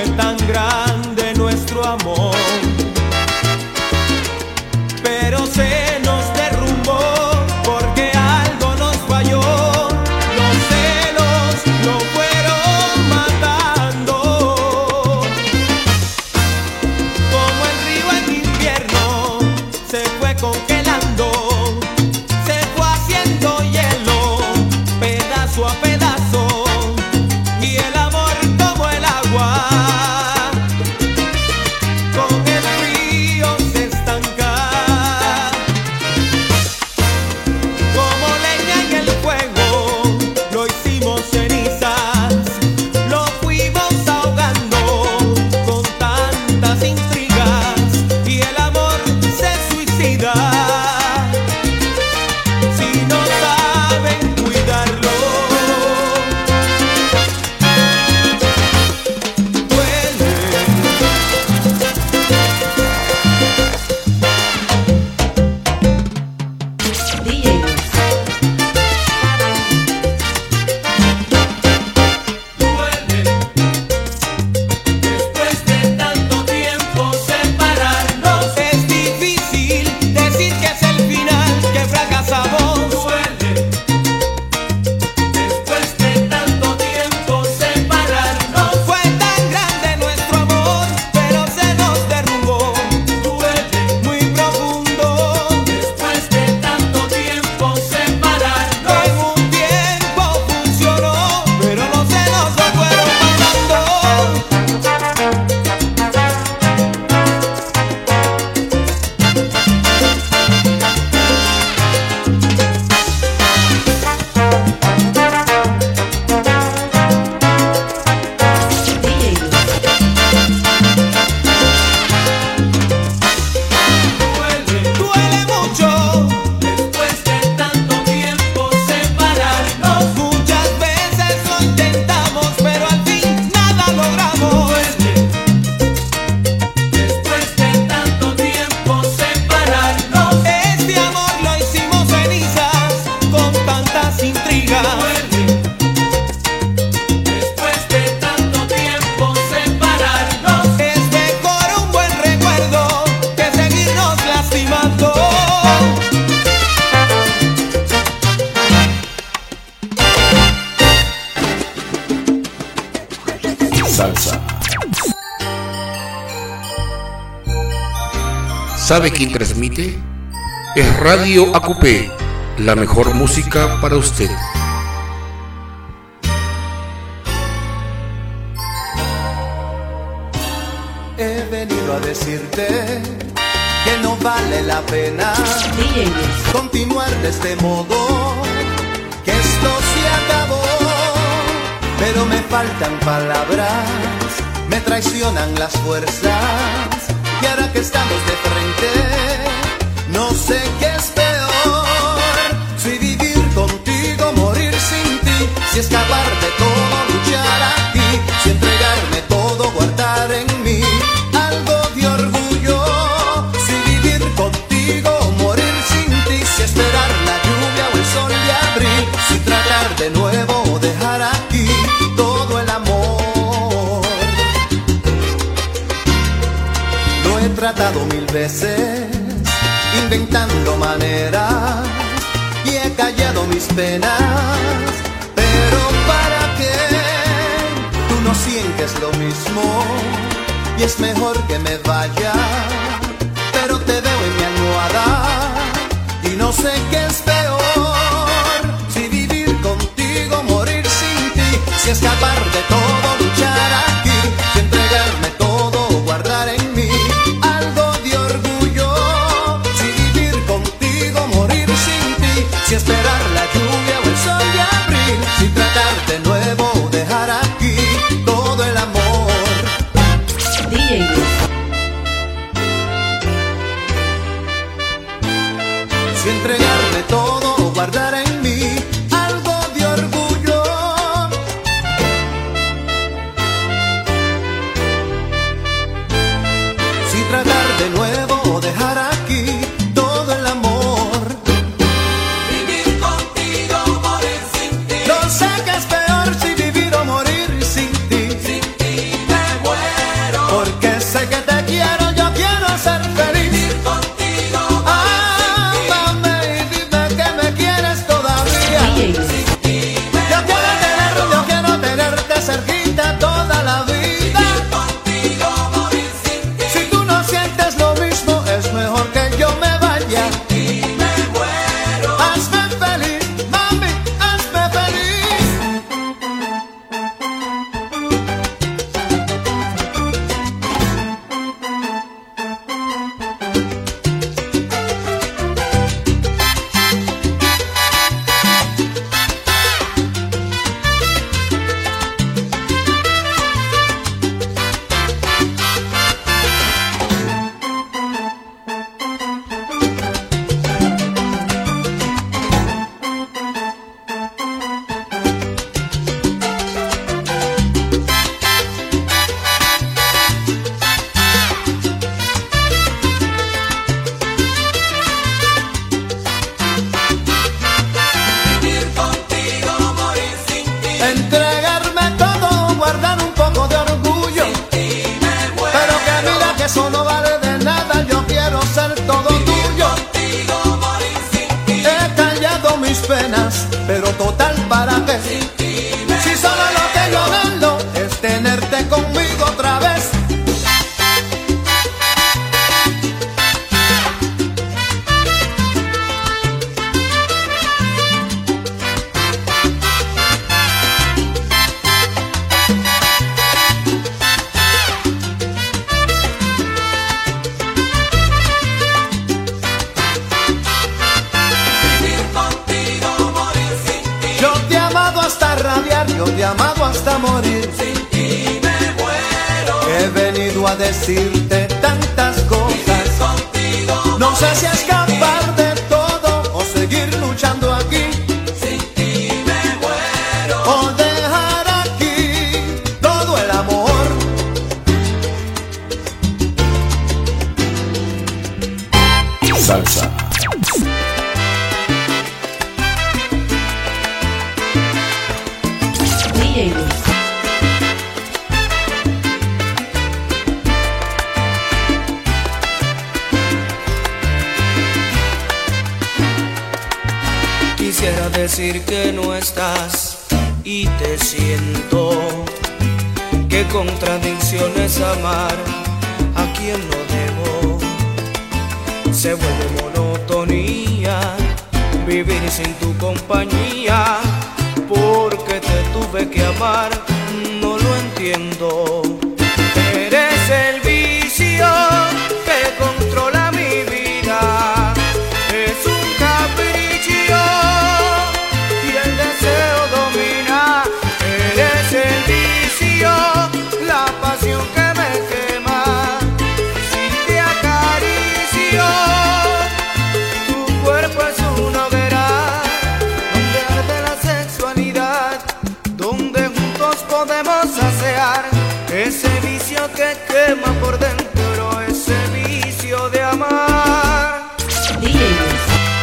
tan grande nuestro amor, pero se nos derrumbó porque algo nos falló. Los celos lo fueron matando, como el río en invierno se fue congelando, se fue haciendo hielo pedazo a pedazo, y el amor como el agua con el río se estanca, como leña en el fuego lo hicimos cenizas, lo fuimos ahogando con tantas intrigas, y el amor se suicida si no saben cuidarlo. Duele, duele, después de tanto tiempo separarnos. Es difícil decir que es el final, que fracasamos. Duele, después de tanto tiempo separarnos. Fue tan grande nuestro amor, pero se nos derrumbó. Duele, muy profundo, después de tanto tiempo separarnos. En un tiempo funcionó, pero los celos lo fueron matando. Duele mucho, después de tanto tiempo separarnos. Muchas veces lo intentamos, pero al fin nada logramos. Duele, después de tanto tiempo separarnos. Este amor lo hicimos cenizas con tantas intrigas. Duele, después de tanto tiempo separarnos. Es mejor un buen recuerdo que seguirnos lastimando. Salsa. ¿Sabe quién transmite? Es Radio Acupé, la mejor música para usted. He venido a decirte que no vale la pena continuar de este modo, que esto se acabó, pero me faltan palabras, me traicionan las fuerzas, y ahora que estamos de frente, no sé qué es peor, si vivir contigo, morir sin ti, si escapar de todo, luchar aquí, si entregarme todo, guardar en mí algo de orgullo, si vivir contigo, morir sin ti, si esperar la lluvia o el sol de abril, si tratar de nuevo, dejar aquí todo el amor. Lo he tratado mil veces, inventando maneras, y he callado mis penas, pero ¿para qué? Tú no sientes lo mismo, y es mejor que me vaya, pero te veo en mi almohada, y no sé qué es peor, si vivir contigo, morir sin ti, si escapar de todo, luchar aquí, si entregarme todo, guardar en mí algo de orgullo, si vivir contigo, morir sin ti, si esperar la lluvia o el sol de abril, si tratar de nuevo, dejar aquí todo el amor. Si entregarme todo, guardar en mí algo de orgullo, hasta morir. Sin ti me muero. He venido a decirte tantas cosas. Contigo no sé si escapar de todo o seguir luchando aquí. Sin ti me muero. O dejar aquí todo el amor. Salsa. DJ Luis. Quisiera decir que no estás y te siento. Qué contradicción es amar a quien no debo. Se vuelve monotonía vivir sin tu compañía. Porque te tuve que amar, no lo entiendo. Eres el vicio que controla mi vida. Es un capricho y el deseo domina. Eres el vicio, la pasión que me quema. Si te acaricio, tu cuerpo es una hoguera donde arde la sexualidad, donde juntos podemos saciar ese vicio que quema por dentro, ese vicio de amar. DJ Luis.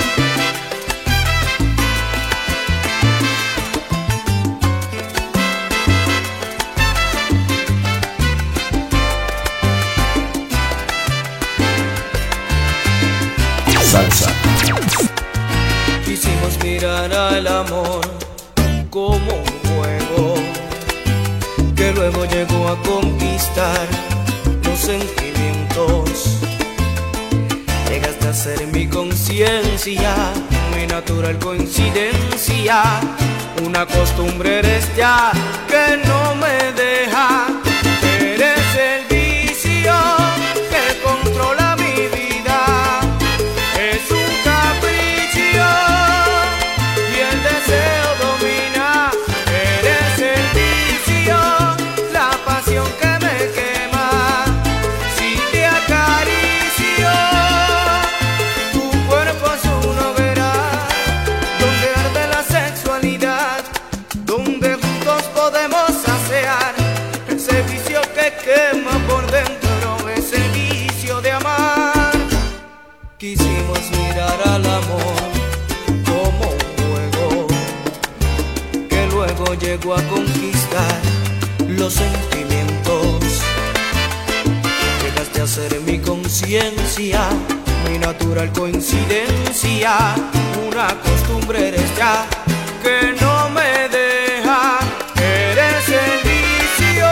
Salsa. Quisimos mirar al amor como un juego que luego llegó a conquistar los sentimientos. Llegaste a ser mi conciencia, mi natural coincidencia. Una costumbre eres ya que no me deja. Eres el vicio que controla mi vida. Es un capricho y el deseo domina. Eres el vicio, la pasión que me quema. Si te acaricio, tu cuerpo es una hoguera donde arde la sexualidad, donde juntos podemos saciar ese vicio que quema por dentro, ese vicio de amar. Quisimos mirar al amor como un juego que luego llegó a conquistar los sentimientos. Llegaste a ser mi conciencia, mi natural coincidencia. Una costumbre eres ya que no me deja. Eres el vicio.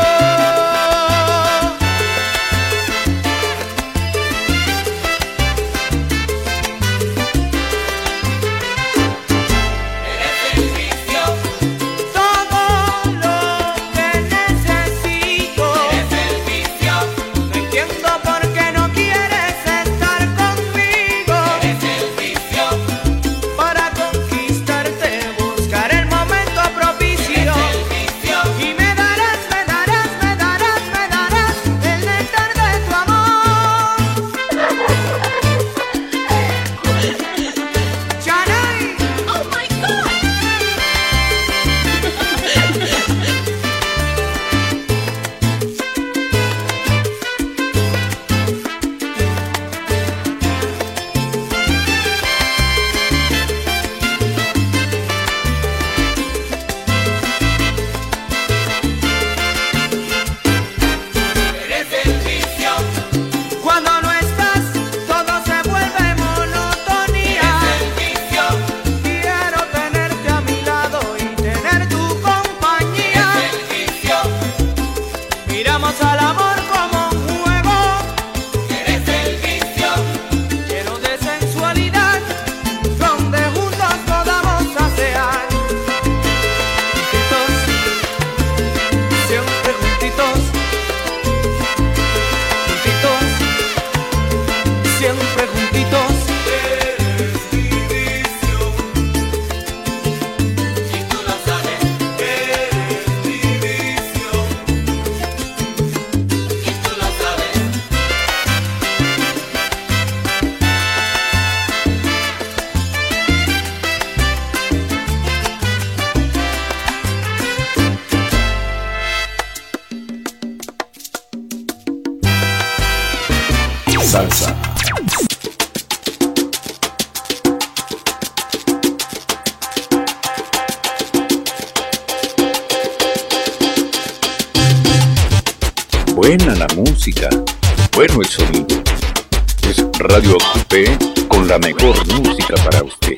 Todo lo que necesito. Eres el vicio. No entiendo por qué no quieres estar conmigo. Eres el vicio. Para conquistarte buscar el momento propicio. Eres el vicio. Y me darás el néctar de tu amor. Chanay. Oh my God. Eres el vicio. Cuando no estás, todo se vuelve monotonía. Eres el vicio. Quiero tenerte a mi lado y tener tu compañía. Eres el vicio. Miramos al amor como un juego. Eres el vicio. Lleno de sensualidad, donde juntos podamos saciar. Juntitos, siempre juntitos. Juntitos, siempre juntitos. Eres mi vicio. Y tú lo sabes. Eres mi vicio. salsa. Buena la música, bueno el sonido. Es Radio Acupé con la mejor música para usted.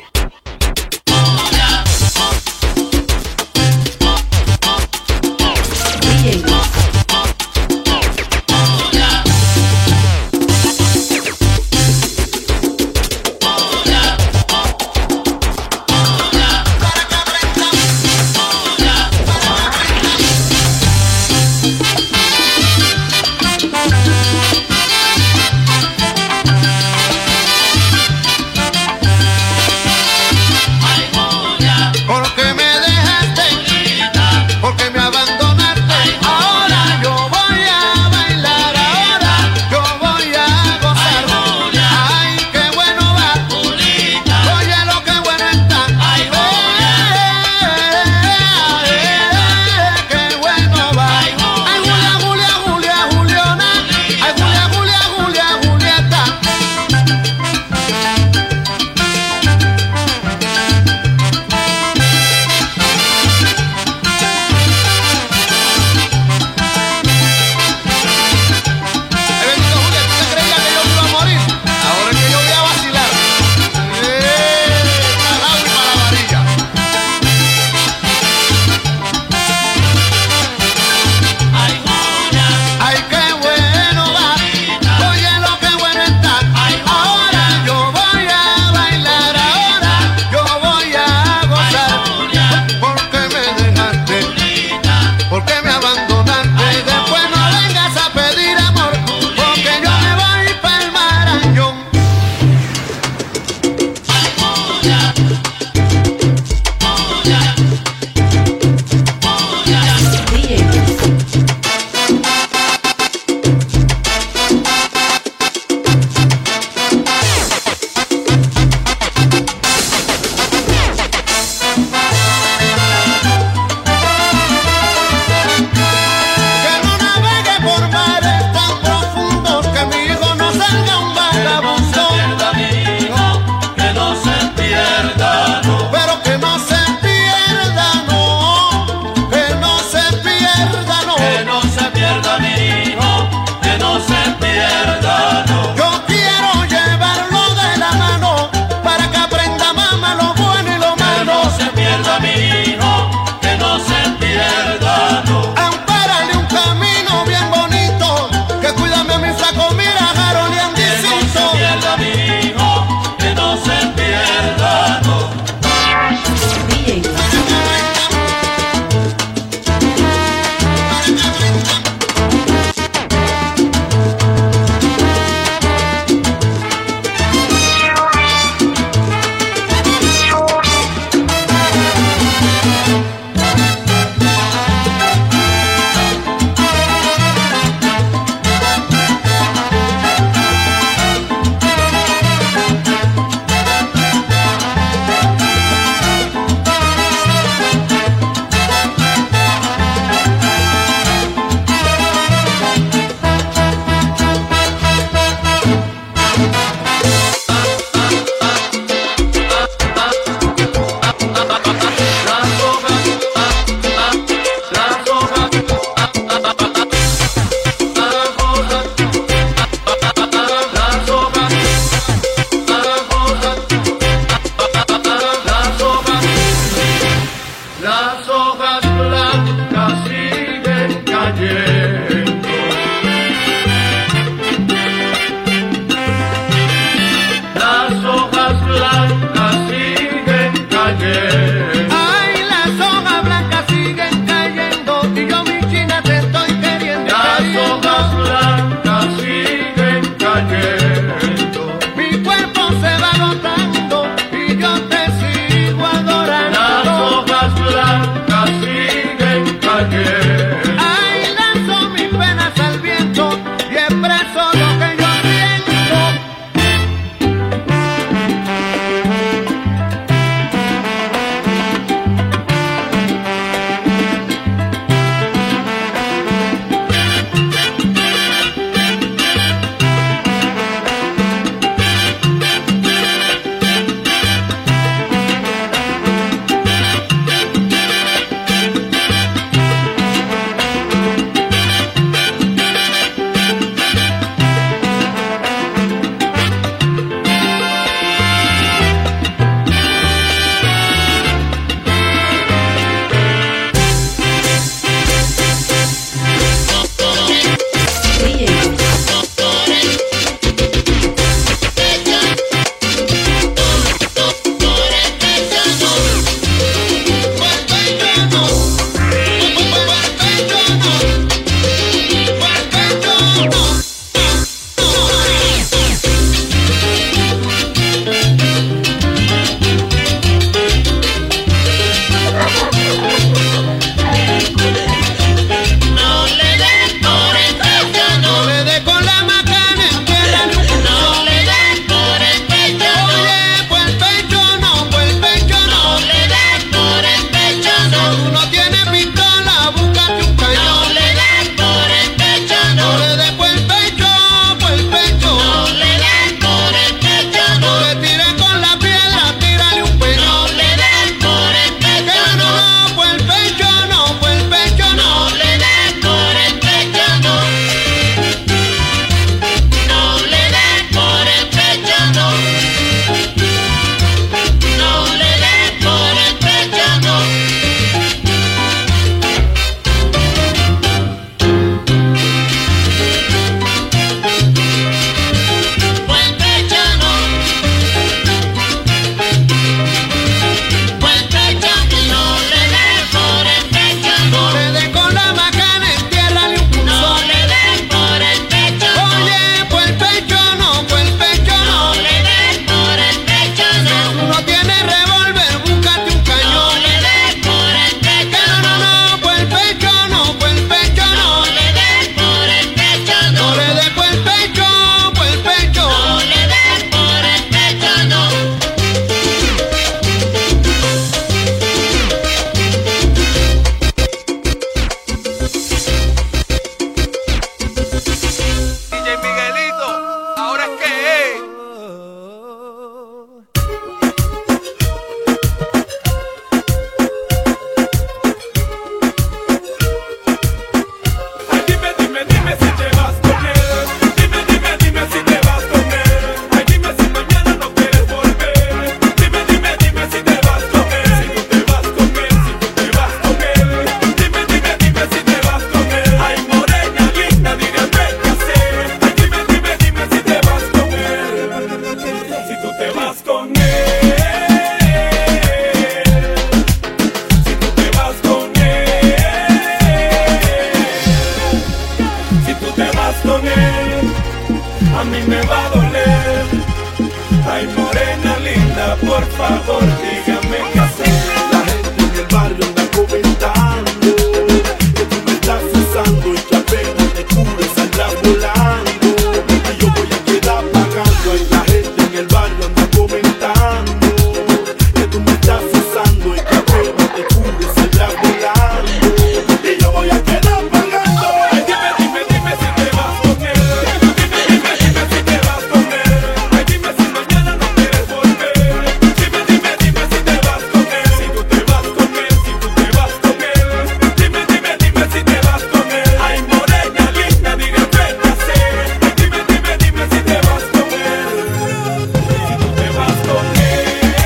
a mí me va a doler. Ay, morena linda, por favor, dígame qué hacer. La gente en el barrio anda comentando que tú me estás usando y que apenas te cures saldrás volando. Y yo voy a quedar pagando. Ay, la gente en el barrio anda comentando que tú me estás usando y que apenas te cures saldrás volando. Y yo voy a quedar pagando. Ay, dime, dime, dime si te vas con él. Dime, dime, dime si te vas con él. Ay, dime si mañana no quieres volver. Dime, dime, dime si te vas con él. Si tú te vas con él, si tú te vas con él. Dime, dime, dime si te vas con él. Ay, morena linda, dígame qué hacer. Ay, dime, dime, dime si te vas con él. Si tú te vas con él.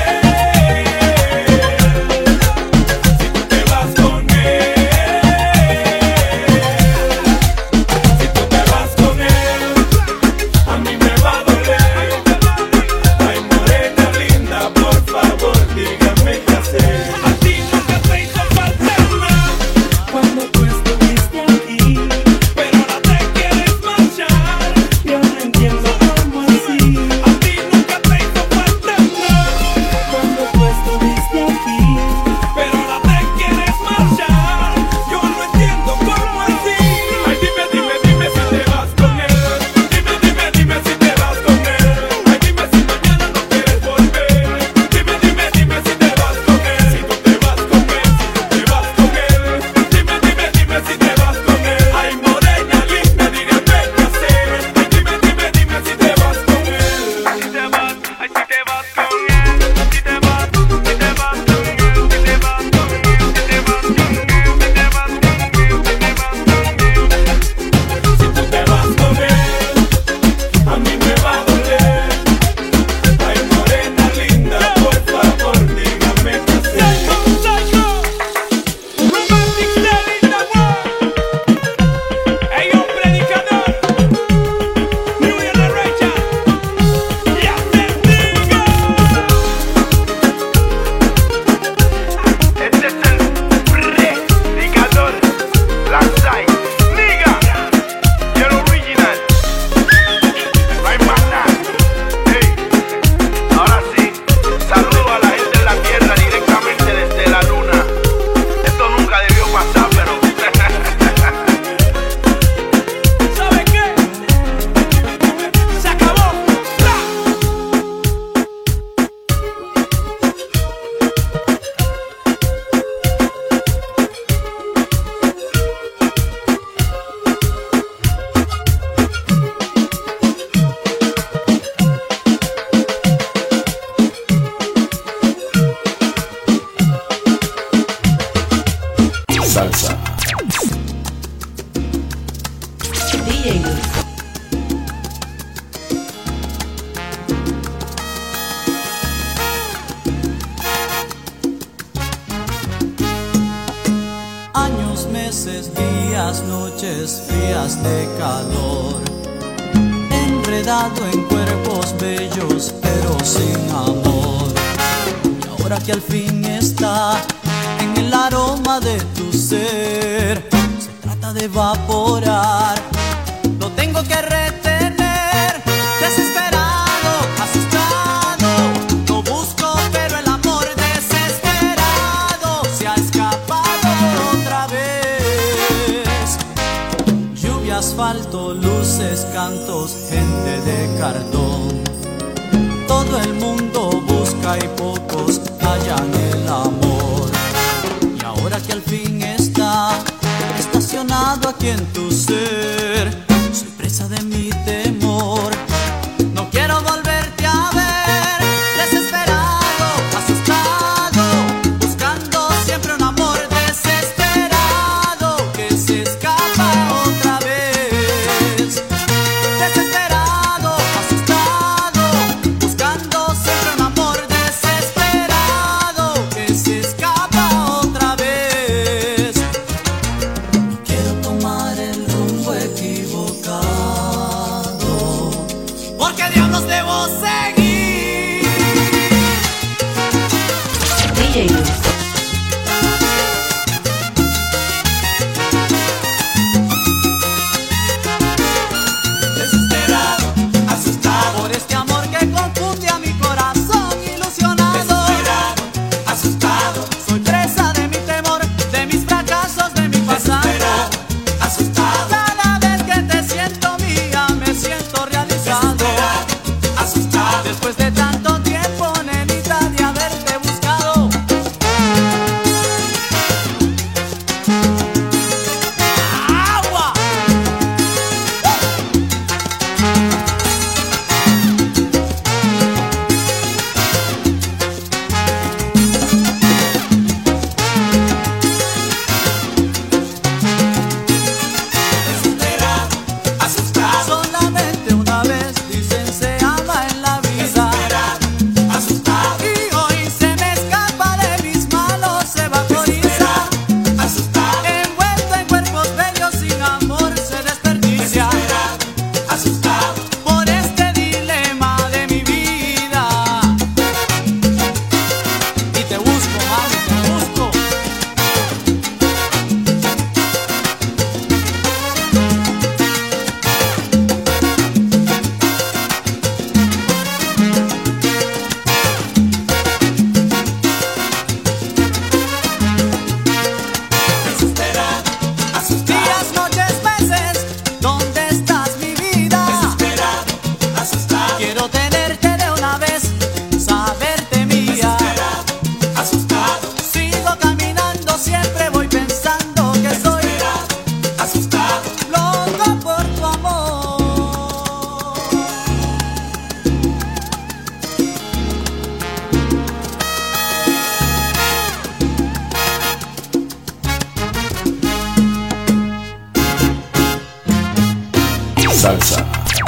Si tú te vas con él. Si tú te vas con él, a mí me va a doler. Ay, morena linda, por favor, dígame qué hacer. A ti nunca te hizo falta nada cuando tú estuviste aquí, pero ahora te quieres marchar. Yo no entiendo cómo así. A ti nunca te hizo falta nada cuando tú estuviste aquí, pero ahora te quieres marchar. Yo no entiendo cómo así. Ay, dime, dime, dime si te vas con él. Dime, dime, dime si te vas con él. Ay, dime si mañana no quieres volver. Dime, dime, dime si te vas con él. Si tú te vas con él, si tú te vas con él. Dime, dime, dime si te vas con él. Ay, morena linda, dígame qué hacer. Ay, dime, dime, dime si te vas con él. Si te vas, ay, si te vas con él. Si te vas, si te vas con él. Si te vas con él, si te vas con él. Si te vas con él, si te vas con él. Si te vas con él, si te vas con él. Si tú te vas con él, a mí me va a doler. Ay, morena linda, por favor, dígame qué hacer. Romantic style in the world. Hey, yo, predicador, New Year la Recha, ya te digo. Este es el predicador, la side, nigga, y el original. No hay más nada. Hey, ahora sí, saludo a la gente de la tierra directamente desde la luna. Esto nunca debió pasar, pero ¿sabe qué? Se acabó. Salsa. DJ Luz. Años, meses, días, noches frías de calor, enredado en cuerpos bellos pero sin amor. Y ahora que al fin está en el aroma de tu ser, se trata de evaporar, lo tengo que retener, desesperado, asustado, lo busco pero el amor desesperado se ha escapado otra vez. Lluvia, asfalto, luces, cantos, gente de cartón, todo el mundo busca y pocos hallan el amor. Y ahora que al fin está estacionado aquí en tu ser, soy presa de mi temor. No quiero volverte a ver, desesperado, asustado, buscando siempre un amor desesperado que se escapa otra vez. Desesperado, asustado, buscando siempre un amor desesperado que se escapa otra vez. No quiero tomar el rumbo equivocado. salsa.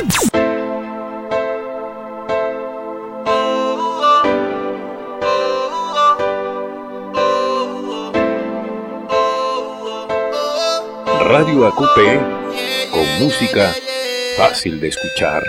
Radio AQP, con música fácil de escuchar.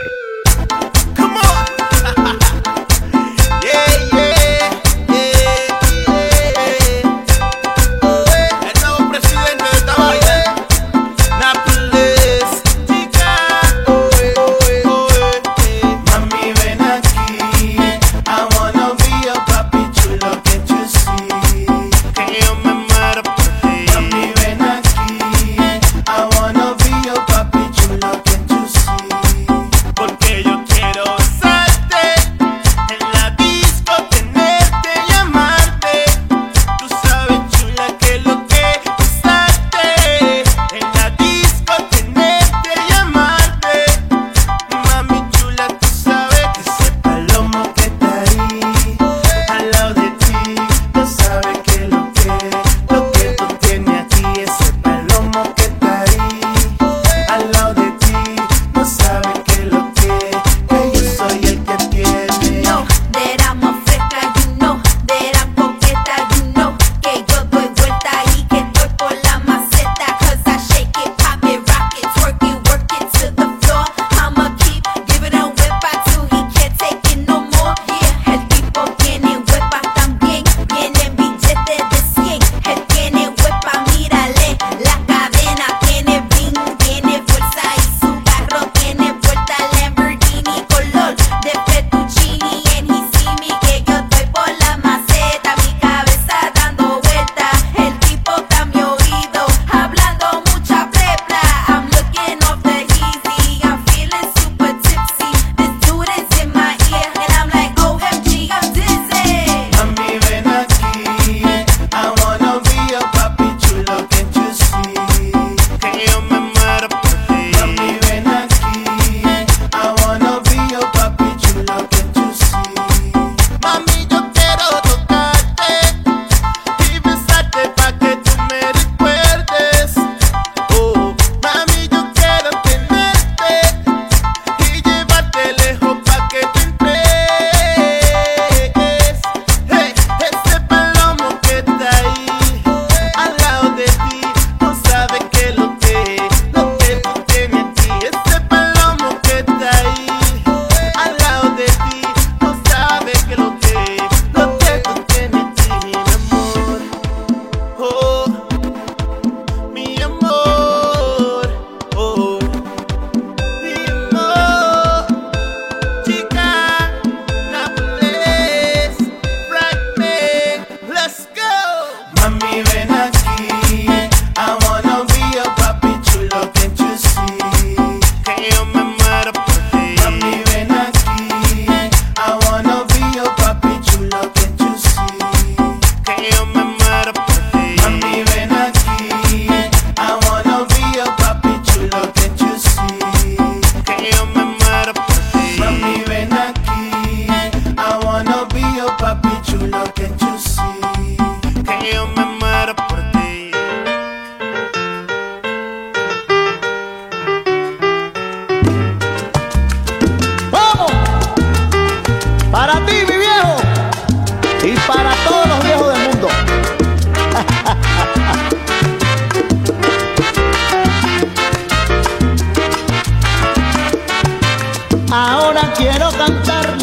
Ahora quiero cantarle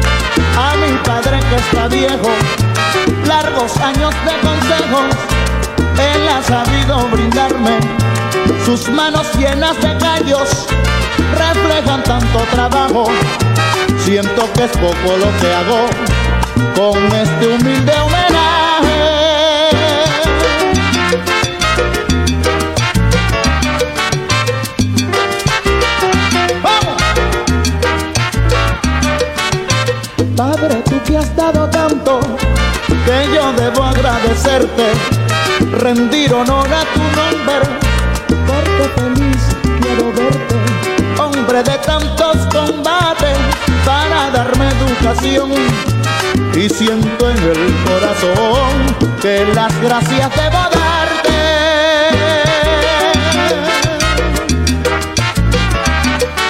a mi padre que está viejo, largos años de consejos él ha sabido brindarme. Sus manos llenas de callos reflejan tanto trabajo. Siento que es poco lo que hago con este humilde homenaje. Padre, tú que has dado tanto, que yo debo agradecerte, rendir honor a tu nombre, porque feliz quiero verte. Hombre de tantos combates para darme educación, y siento en el corazón que las gracias debo darte.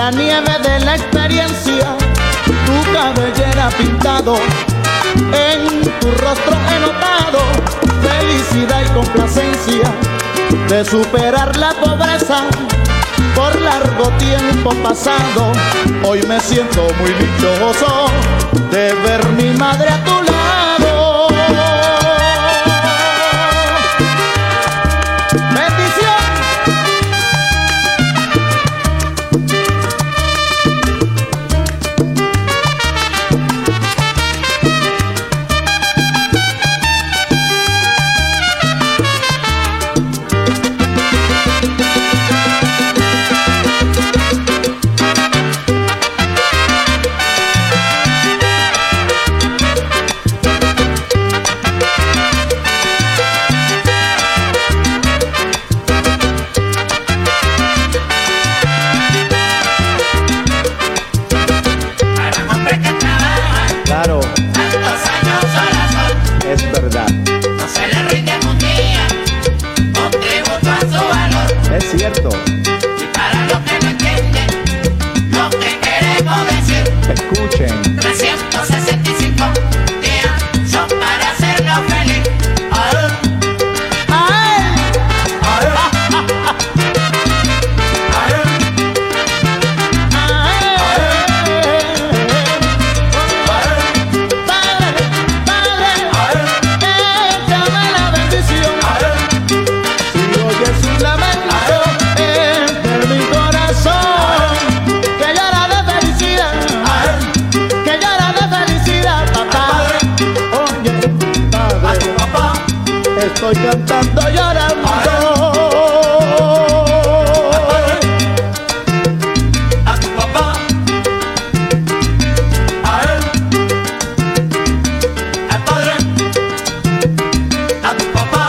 la nieve de la experiencia, tu cabellera pintado, en tu rostro he notado felicidad y complacencia de superar la pobreza por largo tiempo pasado. Hoy me siento muy dichoso de ver mi madre a tu lado. Bendición. Estoy cantando llorando. A tu papá, a él, al padre, a tu papá.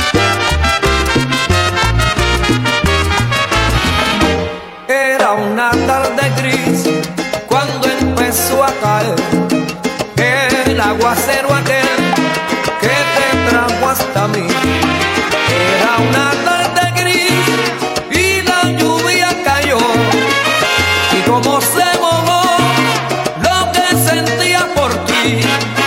Era una tarde gris cuando empezó a caer el aguacero aquel que te trajo hasta mí. Era una tarde gris y la lluvia cayó, y como se mojó lo que sentía por ti.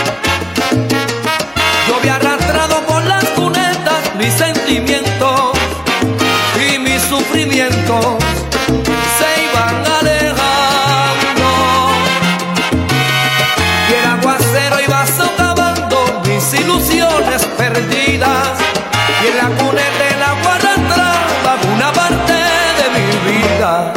Yo había arrastrado por las cunetas mis sentimientos y mis sufrimientos se iban alejando, y el aguacero iba socavando mis ilusiones perdidas, y en la cuneta el agua arrastraba una parte de mi vida.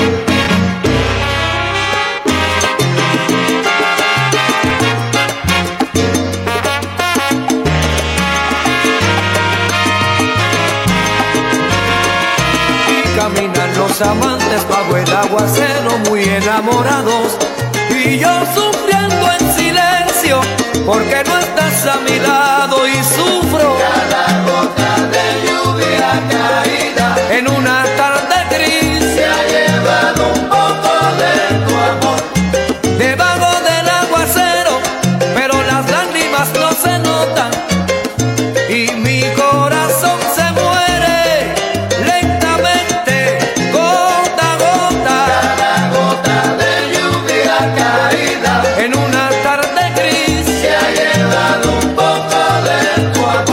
Y caminan los amantes bajo el aguacero muy enamorados, y yo sufriendo en silencio porque no estás a mi lado, y sufro Cada gota de lluvia caída en una tarde gris. se ha llevado un poco de tu amor. Debajo del aguacero, pero las lágrimas no se notan, y mi corazón se muere lentamente, gota a gota. Cada gota de lluvia caída En una tarde gris se ha llevado un poco de tu amor.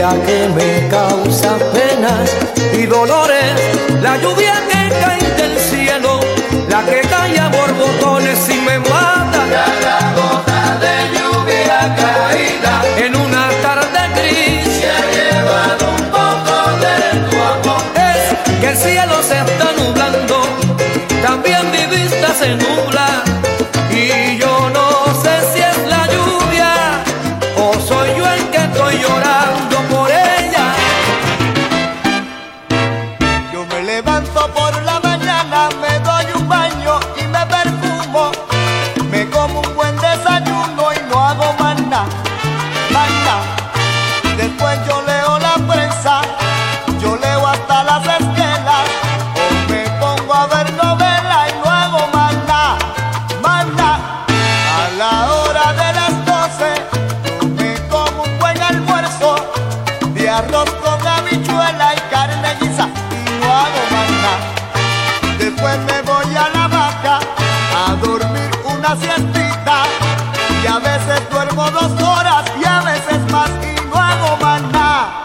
lluvia que me causa penas y dolores, la lluvia que cae del cielo, la que cae a borbotones y me mata. Cada gota de lluvia caída En una tarde gris se ha llevado un poco de tu amor. es que el cielo se está nublando, también mi vista se nubla y yo no sé si es la lluvia o soy yo el que estoy llorando por ella. Yo me levanto por la mañana, me doy un baño y me perfumo, me como un buen desayuno y no hago más nada, más nada. Después yo leo la prensa, yo leo hasta las esquelas, o me pongo a ver novelas y no hago más nada, más nada. A la hora de las 12 yo me como un buen almuerzo de arroz con habichuela y carne guisa y no hago más nada. Después me voy a la hamaca a dormir una siestita y a veces duermo 2 horas y a veces más y no hago más nada.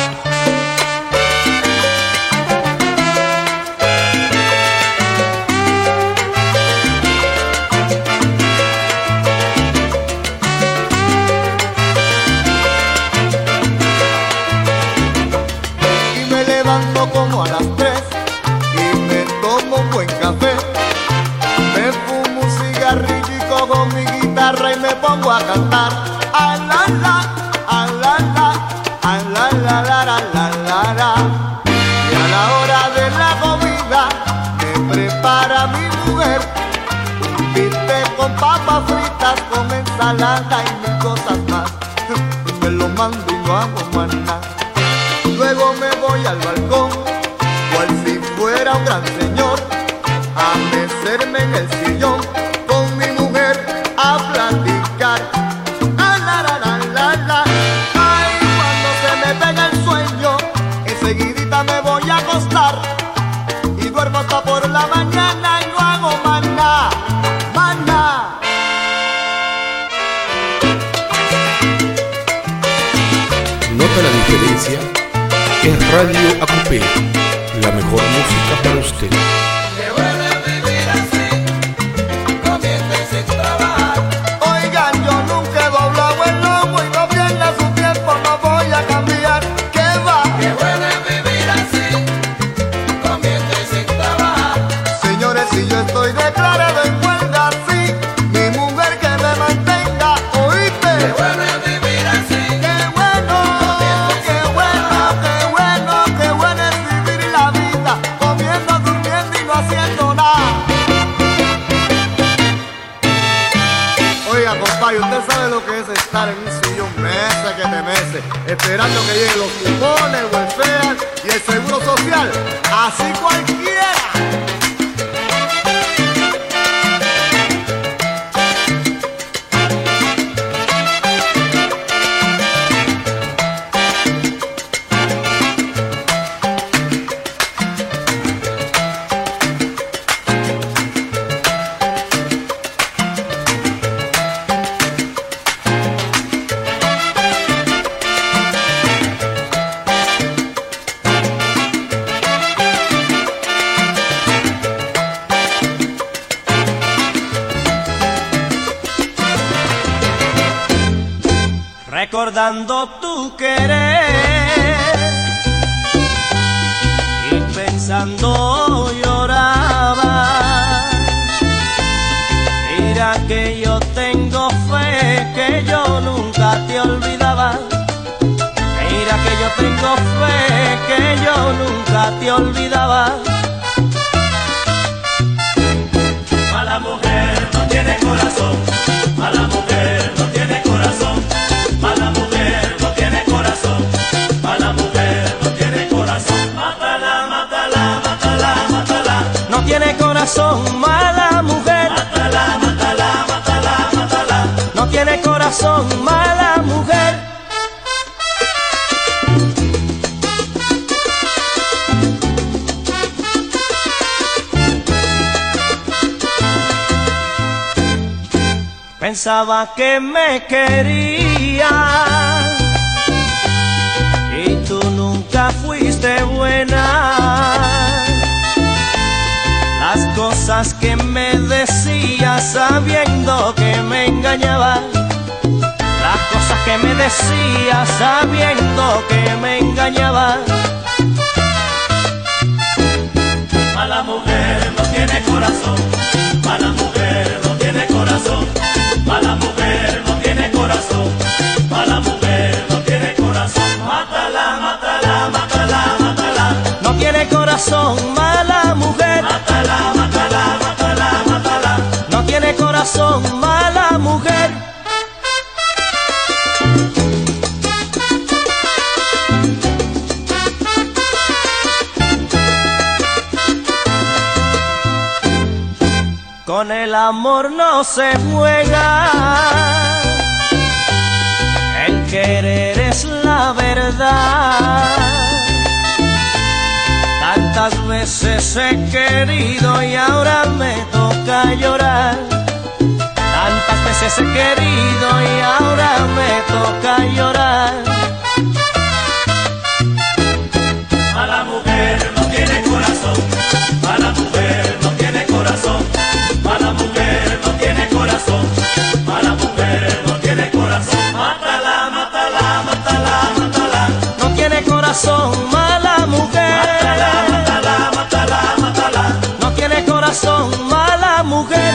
Y me levanto como a las 3 y me tomo un buen café, me fumo un cigarrillo y cojo mi guitarra y me pongo a cantar. A la la, a la la, a la la la la la la la. Y a la hora de la comida me prepara mi mujer un bistec con papas fritas, con ensalada y mil cosas más. Y me lo mando y no hago más nada. Luego me voy al balcón, cual si fuera un gran señor, a mecerme en el sillón con mi mujer a platicar. Ah, la, la, la, la, la. Ay, cuando se me pega el sueño, enseguidita me voy a acostar y duermo hasta por la mañana y no hago más nada, más nada. Nota la diferencia. Es Radio AQP, la mejor música para usted. que bueno es vivir así, comiendo y sin trabajar. Oigan, yo nunca he doblado el lomo y no pierda su tiempo, no voy a cambiar. ¿Qué va? Que bueno es vivir así, comiendo y sin trabajar. Señores, si yo estoy declarado en huelga, sí, mi mujer que me mantenga, oíste. Que bueno es vivir así, Qué bueno, qué bueno, qué bueno, qué bueno es vivir la vida, comiendo, durmiendo y no haciendo nada. Oiga, compadre, usted sabe lo que es estar en un sillón mesa que te mece, esperando que lleguen los cupones, el welfare y el seguro social. Así cualquiera. Recordando tu querer y pensando lloraba. Mira que yo tengo fe, que yo nunca te olvidaba. Mira que yo tengo fe, que yo nunca te olvidaba. Mala mujer no tiene corazón, mala mujer no tiene corazón. Mala mujer no tiene corazón, mala mujer no tiene corazón. Mátala, mátala, mátala, mátala. No tiene corazón, mala mujer. Mátala, mátala, mátala, mátala. No tiene corazón, mala mujer. Pensaba que me quería gente buena. Las cosas que me decía sabiendo que me engañaba. Las cosas que me decía sabiendo que me engañaba. Mala mujer no tiene corazón, mala mujer no tiene corazón, mala mujer no tiene corazón, mala mujer no tiene corazón. Mátala, mátala, mátala, mátala. No tiene corazón, mala mujer. Mátala, mátala, mátala, mátala. No tiene corazón, mala mujer. Con el amor no se juega, el querer es la verdad. Tantas veces he querido y ahora me toca llorar. Tantas veces he querido y ahora me toca llorar. Mala mujer no tiene corazón, mala mujer no tiene corazón, mala mujer no tiene corazón, mala mujer no tiene corazón. Mátala, mátala, mátala, mátala. No tiene corazón, mala mujer. Mátala, mátala, mátala, mátala. No tiene corazón, mala mujer.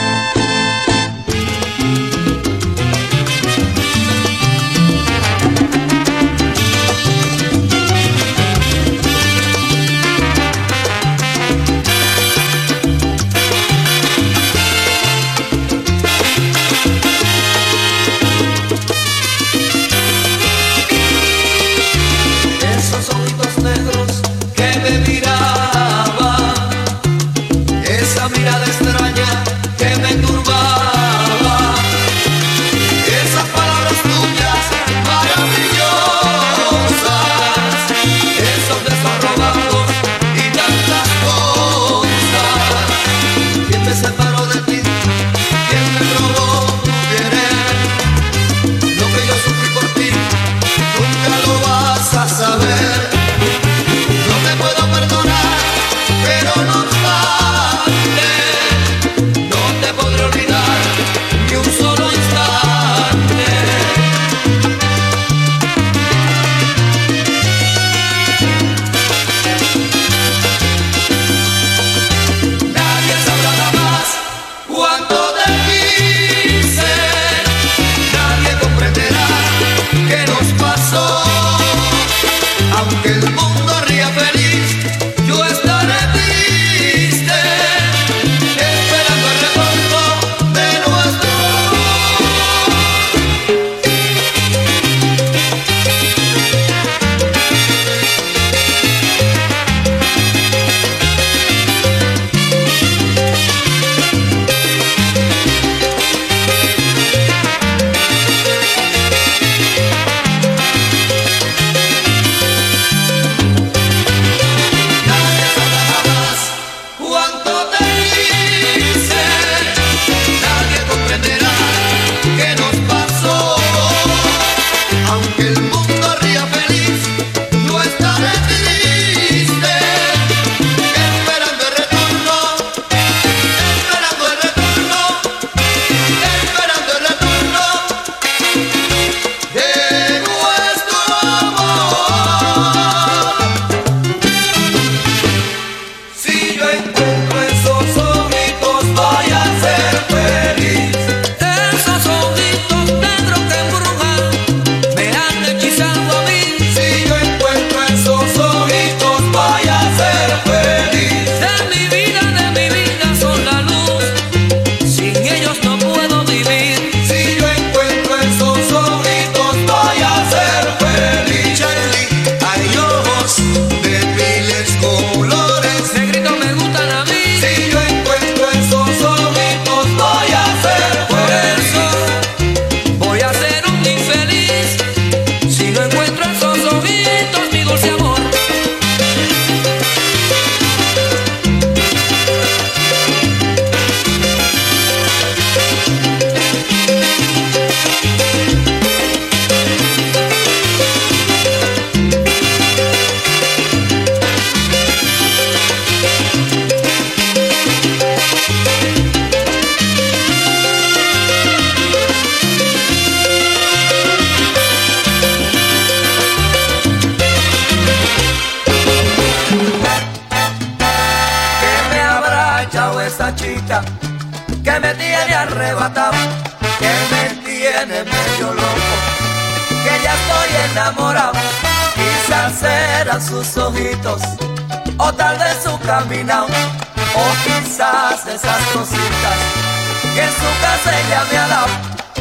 esa chica que me tiene arrebatado, que me tiene medio loco, que ya estoy enamorado. Quizás serán sus ojitos, o tal vez su caminado, o quizás esas cositas que en su casa ella me ha dado.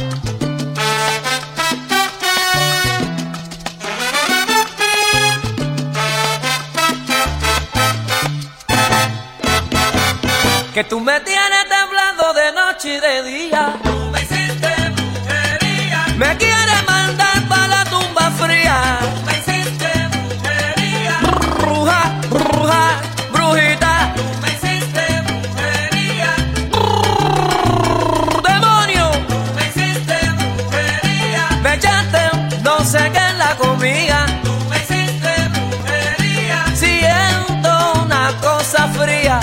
Que tú me tienes temblando de noche y de día. Tú me hiciste brujería. Me quieres mandar para la tumba fría. Tú me hiciste brujería. Bruja, bruja, brujita. Tú me hiciste brujería. Demonio. Tú me hiciste brujería. Me echaste no sé qué en la comida. Tú me hiciste brujería. Siento una cosa fría.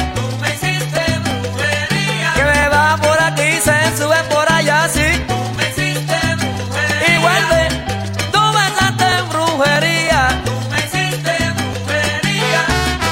Se sube por allá, sí. Tú me hiciste brujería. Y vuelve, tú me echaste brujería. Tú me hiciste brujería.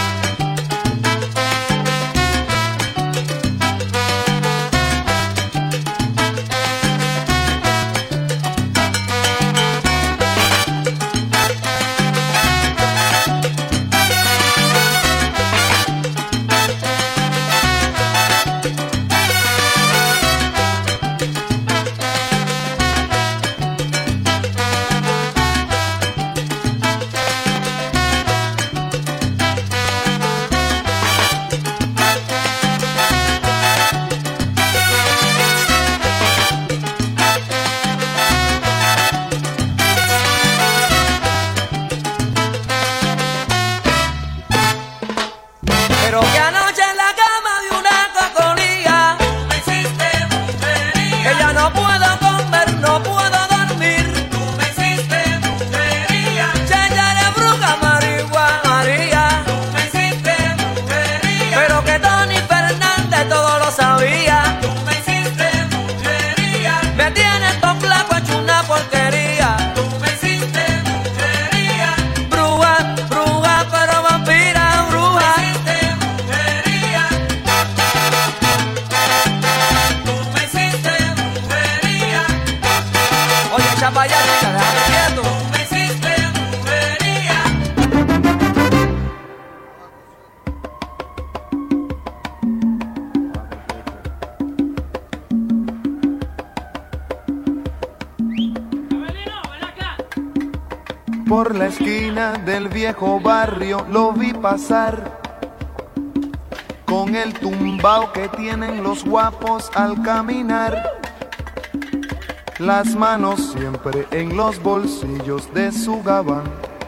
Por la esquina del viejo barrio lo vi pasar, con el tumbao que tienen los guapos al caminar, las manos siempre en los bolsillos de su gabán,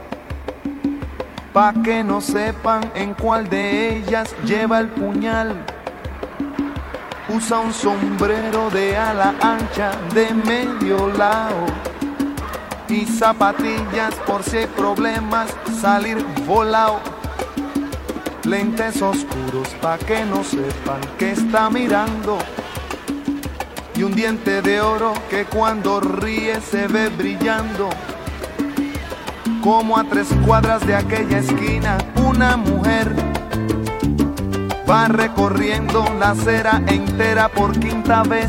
pa' que no sepan en cuál de ellas lleva el puñal. Usa un sombrero de ala ancha de medio lado y zapatillas por si hay problemas salir volado. Lentes oscuros pa' que no sepan que está mirando, y un diente de oro que cuando ríe se ve brillando. Como a 3 cuadras de aquella esquina una mujer va recorriendo la acera entera por 5ª vez,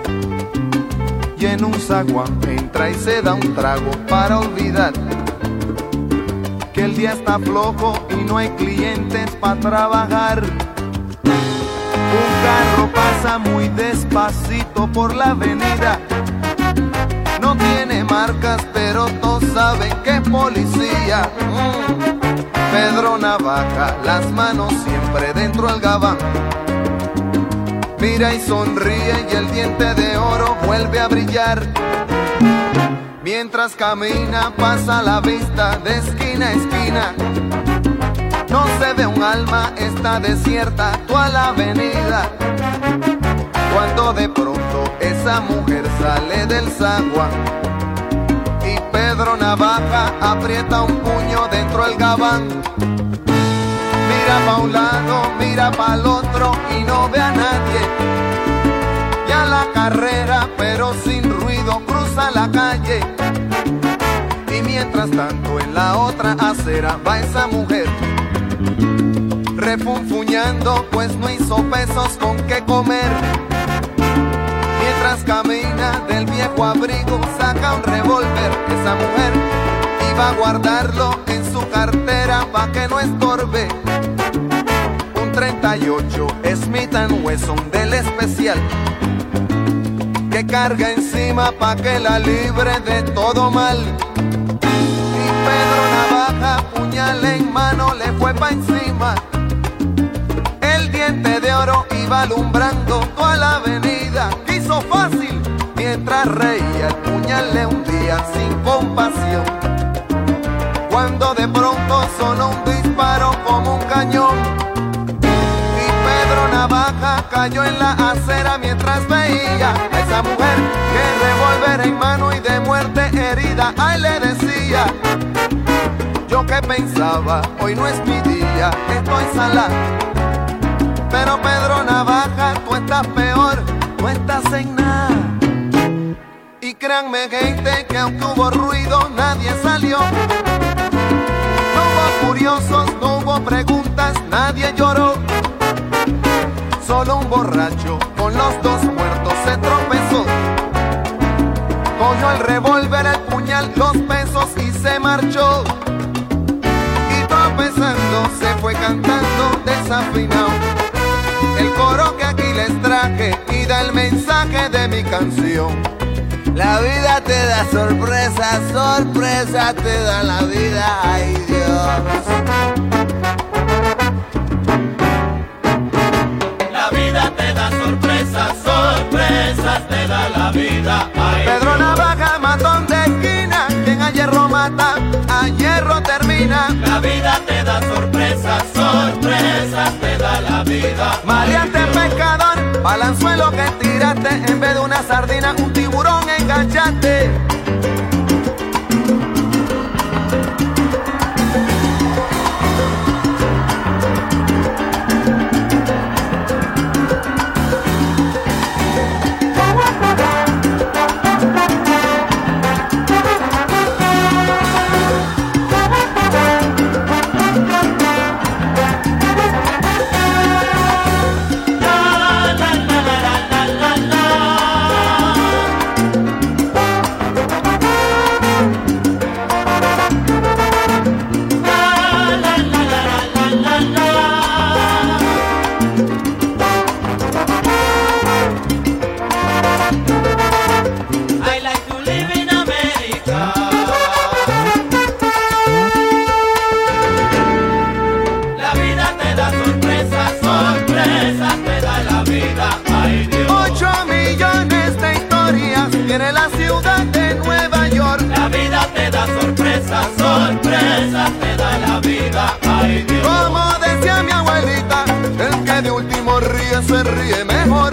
y en un zaguán entra y se da un trago para olvidar que el día está flojo y no hay clientes para trabajar. Un carro pasa muy despacito por la avenida, no tiene marcas pero todos saben que es policía. Pedro Navaja, las manos siempre dentro del gabán, mira y sonríe y el diente de oro vuelve a brillar. Mientras camina pasa la vista de esquina a esquina, no se ve un alma, está desierta toda la avenida. Cuando de pronto esa mujer sale del zaguán y Pedro Navaja aprieta un puño dentro del gabán. Mira pa' un lado, mira pa' el otro y no ve a nadie. Ya la carrera, pero sin ruido, cruza la calle. Y mientras tanto en la otra acera va esa mujer refunfuñando pues no hizo pesos con qué comer. Mientras camina del viejo abrigo saca un revólver. Esa mujer iba a guardarlo en su cartera pa' que no estorbe. Un 38 Smith & Wesson del especial que carga encima pa' que la libre de todo mal. Y Pedro Navaja, puñal en mano, le fue pa' encima. El diente de oro iba alumbrando toda la avenida. Quiso fácil mientras reía, el puñal le hundía sin compasión. Cuando de pronto sonó un disparo como un cañón y Pedro Navaja cayó en la acera mientras veía a esa mujer que revólver en mano y de muerte herida. Ay, le decía, yo que pensaba, hoy no es mi día, estoy salada. Pero Pedro Navaja, tú estás peor, no estás en nada. Y créanme gente que aunque hubo ruido nadie salió. No hubo curiosos, no hubo preguntas, nadie lloró. Solo un borracho con los dos muertos se tropezó. Cogió el revólver, el puñal, los pesos y se marchó. Y tropezando se fue cantando desafinado el coro que aquí les traje y da el mensaje de mi canción. La vida te da sorpresa, sorpresa te da la vida, ay Dios. La vida te da sorpresas, sorpresas te da la vida, ay Pedro Navaja, matón de esquina, quien a hierro mata, a hierro termina. La vida te da sorpresas, sorpresas te da la vida. Maleante pescador, balanzuelo que tiraste, en vez de una sardina, un tiburón enganchaste. Sorpresas te da la vida, ay Dios. Como decía mi abuelita, el que de último ríe se ríe mejor.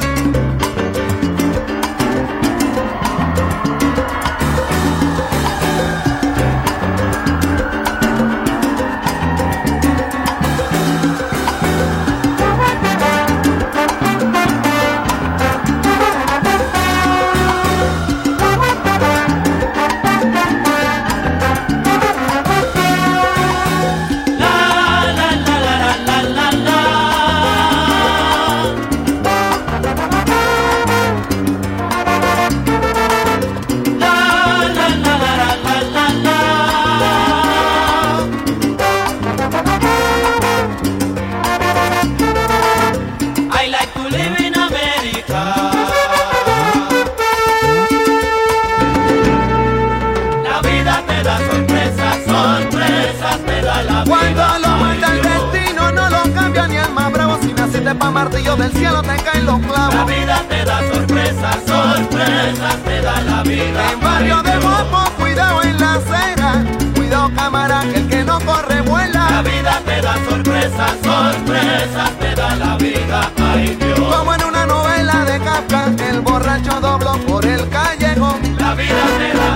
Pa' martillo del cielo te caen los clavos. La vida te da sorpresas, sorpresas te da la vida. En barrio de Mopo, cuidado en la acera, cuidado cámara, que el que no corre vuela. La vida te da sorpresas, sorpresas te da la vida, ay Dios. Como en una novela de Kafka, el borracho dobló por el callejón. La vida te da.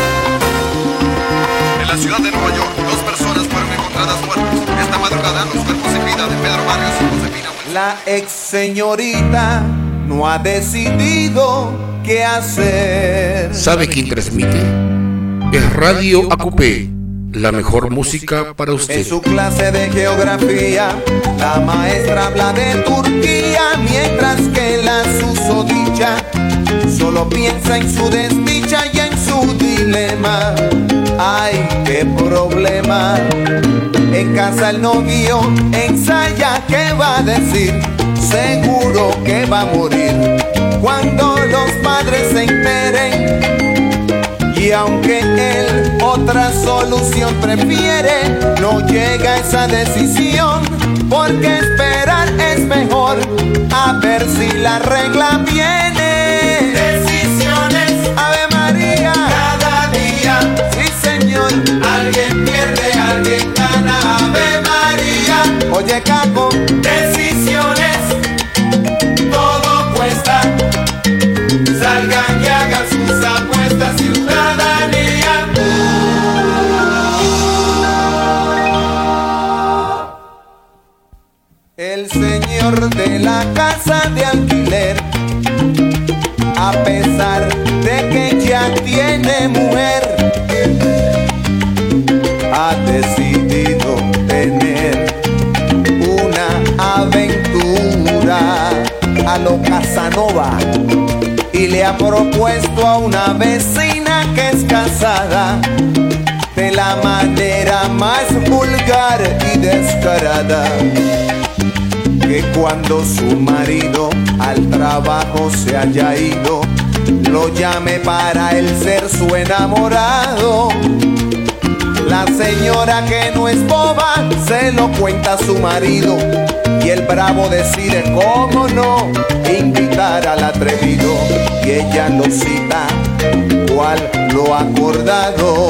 En la ciudad de Nueva York, 2 personas fueron encontradas muertas esta madrugada. Los cuerpos sin vida de Pedro Vargas y Josefina. La ex señorita no ha decidido qué hacer. ¿Sabe quién transmite? Es Radio AQP, la mejor música para usted. En su clase de geografía, la maestra habla de Turquía, mientras que la susodicha solo piensa en su desdicha y en su dilema. Ay, qué problema. En casa el novio ensaya qué va a decir, seguro que va a morir cuando los padres se enteren. Y aunque él otra solución prefiere, no llega a esa decisión, porque esperar es mejor, a ver si la regla viene. Decisiones, Ave María, cada día, sí señor. Alguien pierde, alguien gana, Ave María. Oye Caco, decisiones, todo cuesta. Salgan y hagan sus apuestas, ciudadanía. El señor de la casa de alquiler, a pesar de que ya tiene mujer, ha decidido tener una aventura a lo Casanova y le ha propuesto a una vecina que es casada de la manera más vulgar y descarada, que cuando su marido al trabajo se haya ido, lo llame para él ser su enamorado. La señora, que no es boba, se lo cuenta a su marido, y el bravo decide, cómo no, invitar al atrevido, y ella lo cita, cual lo acordado.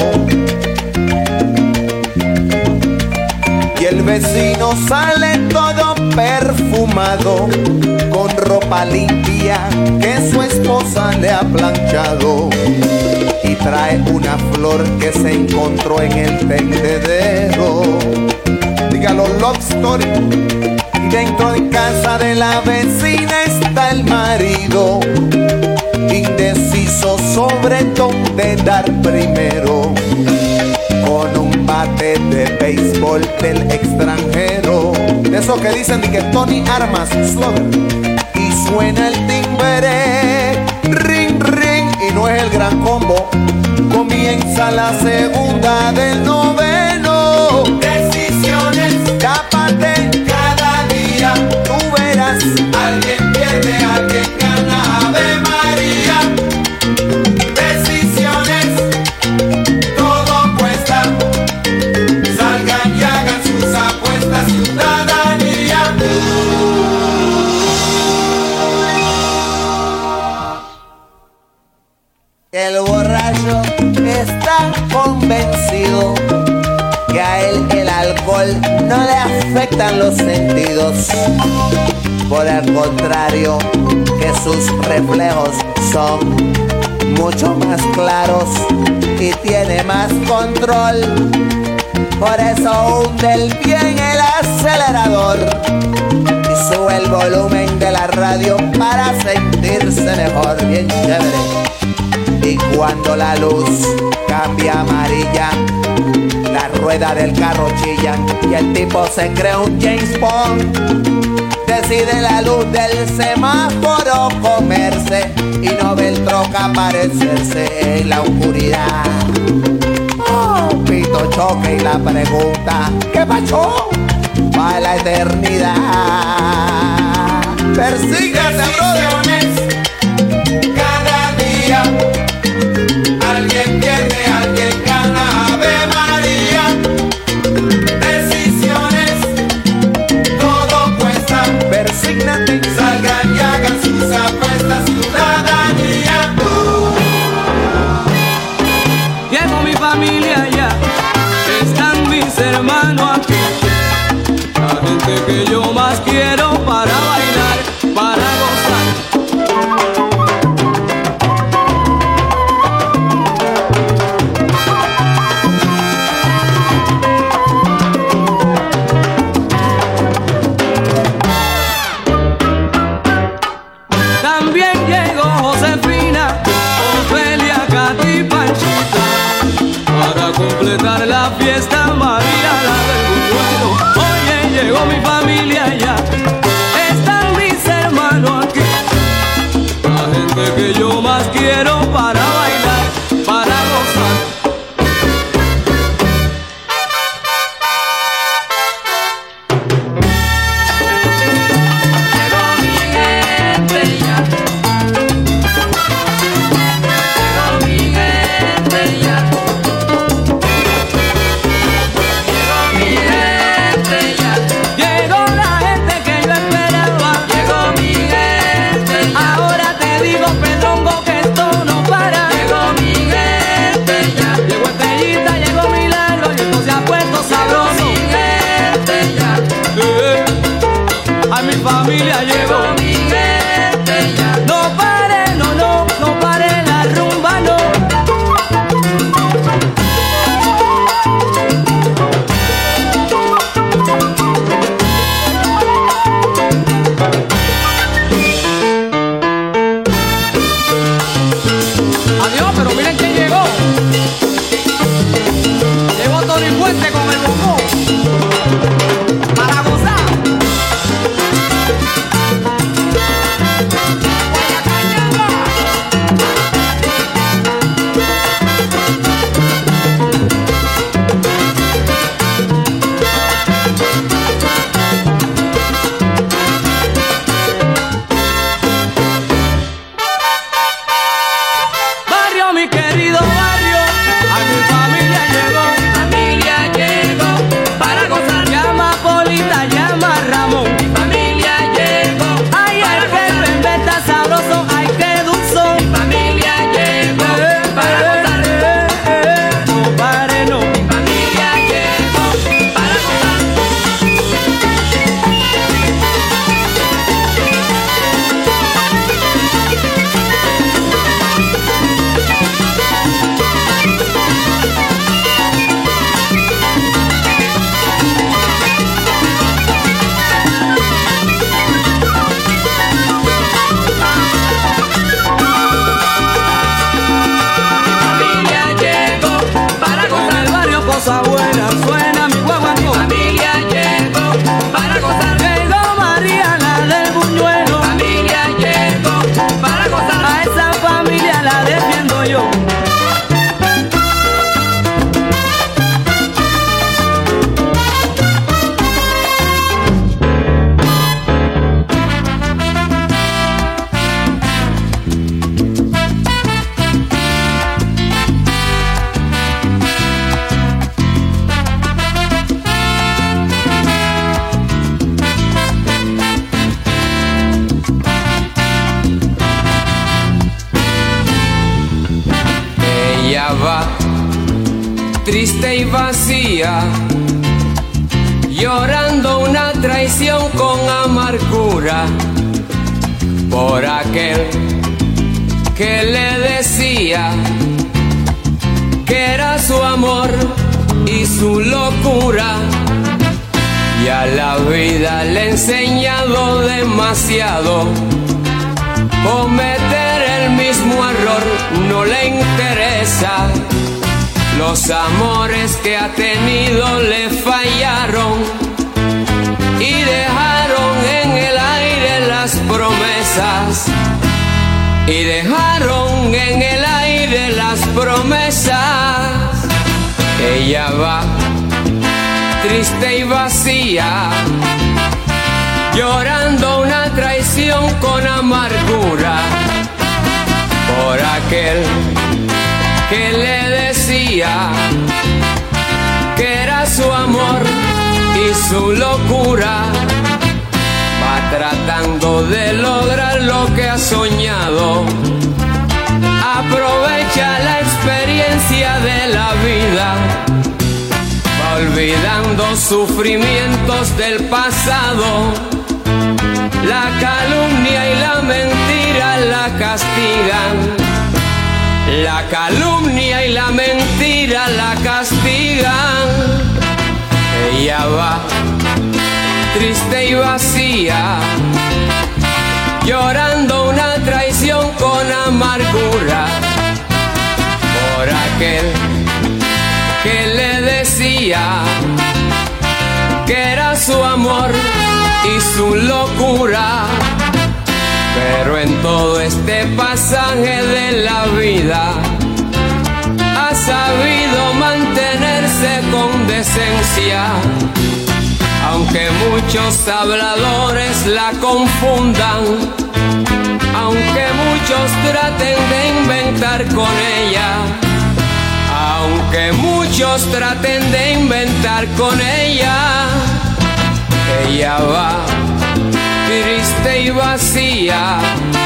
Y el vecino sale todo perfumado, con ropa limpia que su esposa le ha planchado, y trae una flor que se encontró en el tendedero. Dígalo, love story. Y dentro de casa de la vecina está el marido, indeciso sobre dónde dar primero, con un bate de béisbol del extranjero, de esos que dicen de que Tony Armas slogan, y suena el timbre, ring ring, y no es el gran combo. Comienza la segunda del noveno. Decisiones, tápate cada día, tú verás, alguien pierde, alguien gana, Ave María. Decisiones, todo cuesta, salgan y hagan sus apuestas, ciudadanía. El borracho está convencido que a él el alcohol no le afectan los sentidos. Por el contrario, que sus reflejos son mucho más claros y tiene más control. Por eso hunde el pie en el acelerador y sube el volumen de la radio para sentirse mejor, bien chévere. Y cuando la luz cambia amarilla, la rueda del carro chilla y el tipo se cree un James Bond. Decide la luz del semáforo comerse y no ve el troca aparecerse en la oscuridad. Oh, pito choque y la pregunta, ¿qué pasó? Va la eternidad. Persígase, brother. Cada día alguien pierde, alguien gana, Ave María. Decisiones, todo cuesta. Persígnate, salgan y hagan sus apuestas, ciudadanía. Llegó mi familia ya, están mis hermanos aquí, la gente que yo más quiero para bailar, para gozar. Completar la fiesta. mi familia llegó. Mi gente ya. No pare, no pare la rumba, no. Adiós, pero miren quién llegó. Llegó Tony Puente con el bombón para gozar. Barrio, mi querido barrio, a mi familia llegó. Mi familia llegó para gozar. Llama a Polita, llama a Ramón. Mi familia llegó Ay, para el que gozar. bebé está sabroso, ay, qué dulzón. Mi familia llegó para gozar. No pare, no. Mi familia llegó para gozar. Familia llegó para En gozar. el barrio cosa buena, suena mi guaguancó. Familia llegó para gozar. Llegó María, la del buñuelo. Familia llegó para gozar. A esa familia la defiendo yo. Ella va triste y vacía, llorando una traición con amargura por aquel que le decía que era su amor y su locura. Y a la vida le he enseñado demasiado. Cometer el mismo error no le interesa. Los amores que ha tenido le fallaron y dejaron en el aire las promesas. Y dejaron en el aire las promesas. Ella va triste y vacía, llorando una traición con amargura por aquel que le decía que era su amor y su locura. Va tratando de lograr lo que ha soñado. Aprovecha la experiencia de la vida. Va olvidando sufrimientos del pasado. La calumnia y la mentira la castigan. La calumnia y la mentira la castigan. Ella va triste y vacía, llorando una traición con amargura por aquel que le decía que era su amor y su locura. Pero en todo este pasaje de la vida ha sabido mantenerse con decencia, aunque muchos habladores la confundan, aunque muchos traten de inventar con ella, aunque muchos traten de inventar con ella. Ella va triste y vacía,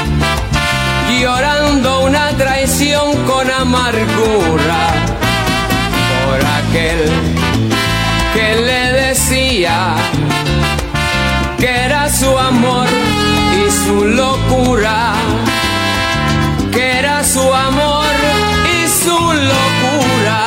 llorando una traición con amargura por aquel que le decía que era su amor y su locura, que era su amor y su locura.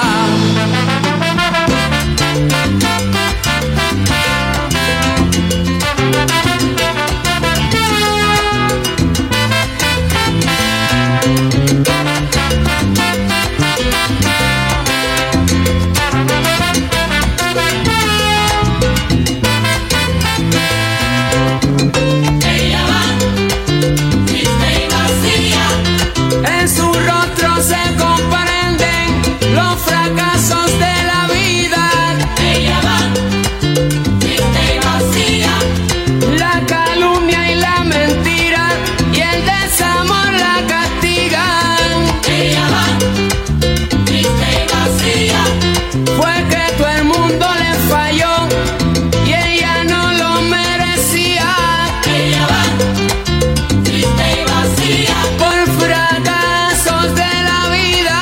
En su rostro se comprenden los fracasos de la vida. Ella va triste y vacía. La calumnia y la mentira y el desamor la castigan. Ella va triste y vacía. Fue que todo el mundo le falló y ella no lo merecía. Ella va triste y vacía por fracasos de la vida.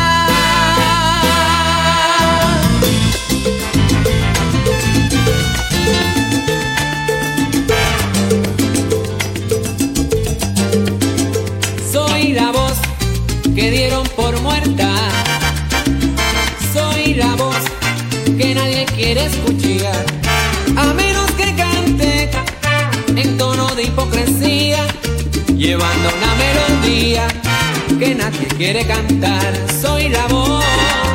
Soy la voz que dieron por muerta. Soy la voz que nadie quiere escuchar, a menos que cante en tono de hipocresía, llevando una melodía que nadie quiere cantar. Soy la voz,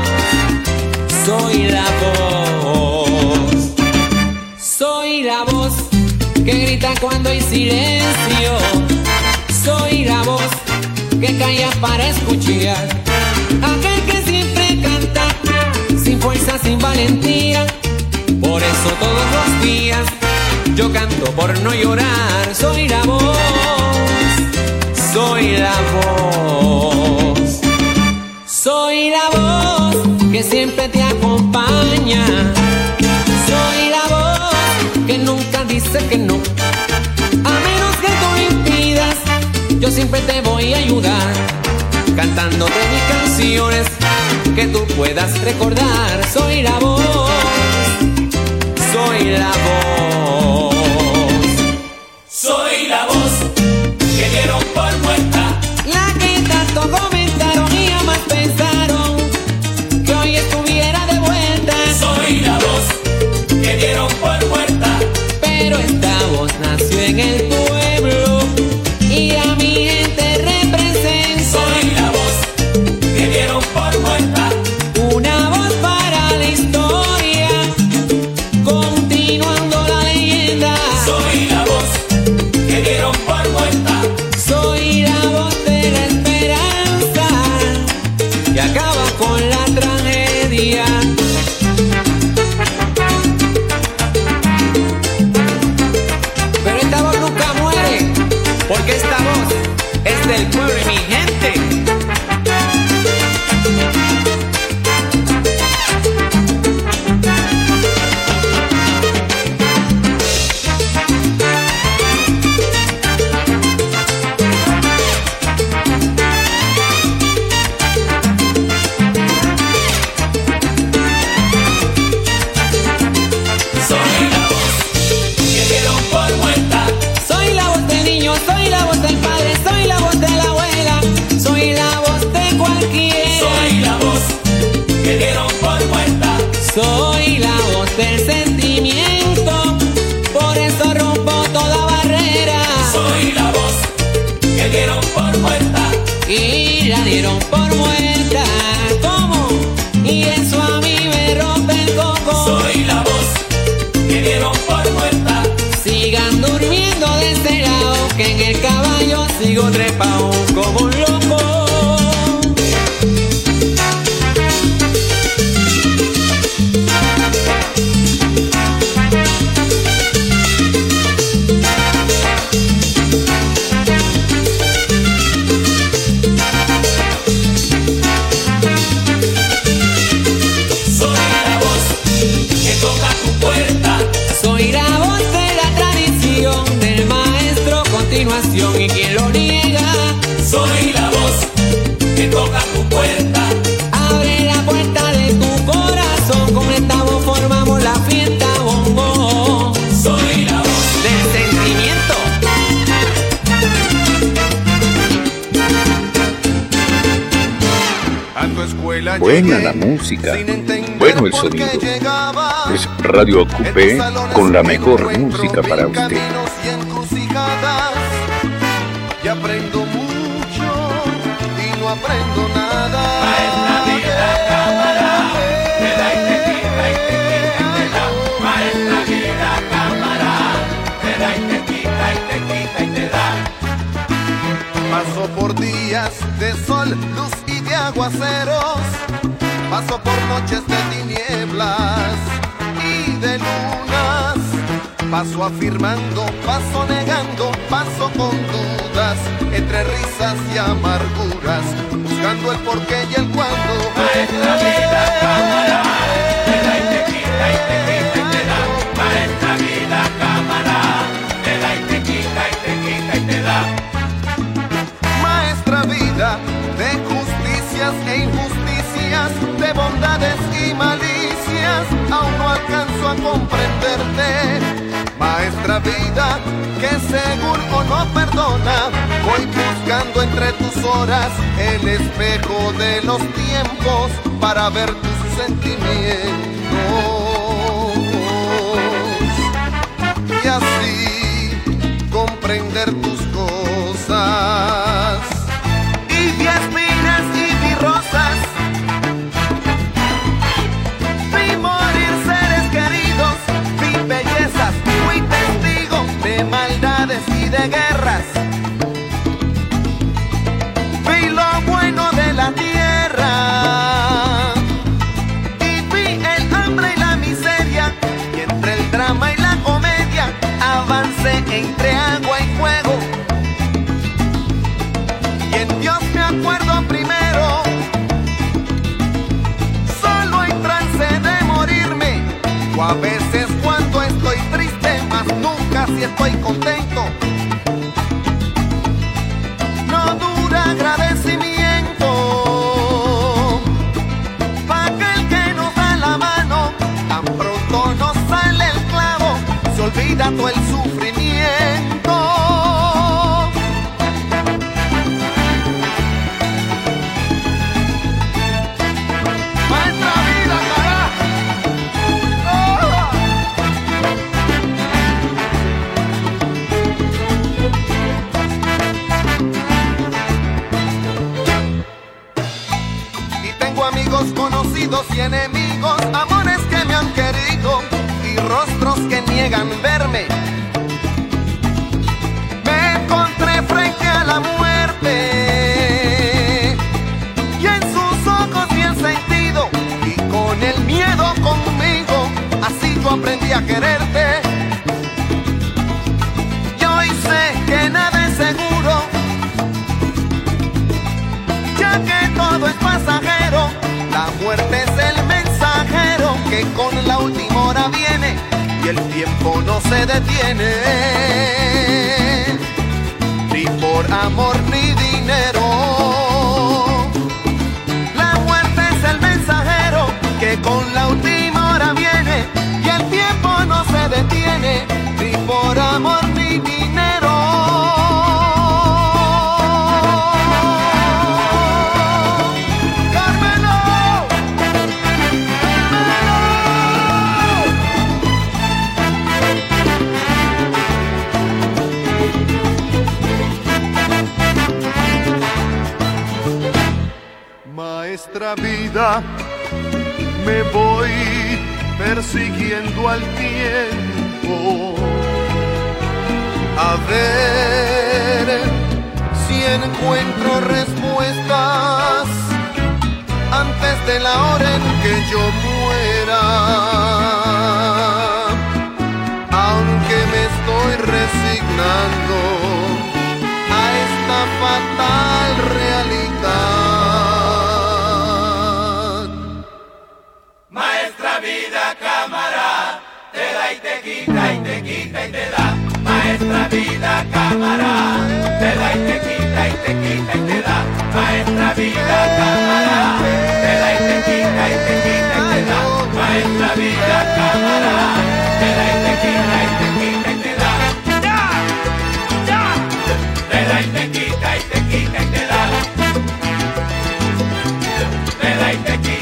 soy la voz, soy la voz que grita cuando hay silencio. Soy la voz que calla para escuchar, aquel que siempre canta sin fuerza, sin valentía. Por eso todos los días yo canto por no llorar. Soy la voz, soy la voz, soy la voz que siempre te acompaña. Soy la voz que nunca dice que no, a menos que tú lo impidas. Yo siempre te voy a ayudar, cantándote mis canciones que tú puedas recordar. Soy la voz, soy la voz, soy la voz que dieron por muerta, la que tanto comentaron y jamás pensaron que hoy estuviera de vuelta. Soy la voz que dieron por muerta, pero esta voz nació en el pueblo y a mi gente representa. Soy la voz que dieron por muerta, una voz para la historia, continuando la leyenda. Soy la voz que dieron por muerta, soy la voz de la esperanza que acaba con la tragedia. Pero esta voz nunca muere, porque esta voz es del pueblo y mi gente. Soy la voz que dieron por muerta, soy la voz del niño, soy la voz del padre, soy la voz de la abuela, soy la voz de cualquiera. Soy la voz que dieron por muerta, soy la voz del sentimiento, por eso rompo toda barrera. Soy la voz que dieron por muerta y la dieron por muerta. ¿Cómo? Y eso a mí me rompe el coco. Soy la voz que dieron por muerta, sigan durmiendo de ese lado, que en el caballo sigo trepado como un loco. Soy la voz que toca tu puerta, soy la voz de la tradición del maestro continuación, y quien lo niega. Soy la Buena la música, bueno el sonido. Es Radio Ocupé con la mejor música para usted. Y aprendo mucho y no aprendo nada. Maestra vida, cámara, te da y te quita y te quita y te da. Maestra vida, cámara, te da y te quita y te quita y te da. Paso por días de sol, luz y de aguaceros. Paso por noches de tinieblas y de lunas. Paso afirmando, paso negando, paso con dudas, entre risas y amarguras, buscando el porqué y el cuándo. Maestra vida, cámara, te da y te quita y te quita y te da. Maestra vida, cámara, te da y te quita y te quita y te da. Maestra vida de justicias e injusticias, de bondades y malicias, aún no alcanzo a comprenderte. Maestra vida, que según o no perdona, voy buscando entre tus horas el espejo de los tiempos para ver tus sentimientos y así comprender tus cosas. Y vi espinas y vi rosas, vi morir seres queridos, vi bellezas, fui testigo de maldades y de guerras. Vi lo bueno de la tierra y vi el hambre y la miseria, y entre el drama y la comedia avancé entre agua y fuego. Y en Dios me acuerdo primero, solo en trance de morirme, o a veces cuando estoy triste, mas nunca si estoy contento. No dura agradecimiento pa' aquel que nos da la mano, tan pronto nos sale el clavo, se olvida todo el sufrimiento. Maestra vida, carajo. Y tengo amigos conocidos y enemigos, amores que me han querido y rostros que niegan verme. Me encontré frente a la muerte y en sus ojos vi el sentido, y con el miedo conmigo, así yo aprendí a quererte. Y hoy sé que nada es seguro, ya que todo es pasajero. La muerte es el mensajero que con la última hora viene y el tiempo no se detiene, ni por amor ni dinero. La muerte es el mensajero que con la última hora viene y el tiempo no se detiene, ni por amor ni dinero. Maestra vida, me voy persiguiendo al tiempo, a ver si encuentro respuestas antes de la hora en que yo muera. Aunque me estoy resignando a esta fatal realidad. Maestra vida, cámara, te da y te quita y te quita y te da. Maestra vida, cámara, te da y te quita y te quita y te da. Maestra vida, cámara, te da y te quita y te quita y te da. Maestra vida, cámara, te da y te quita y te quita y te da. ¡Ya! ¡Ya! Te da y te quita y te quita y te da. Te da y te quita.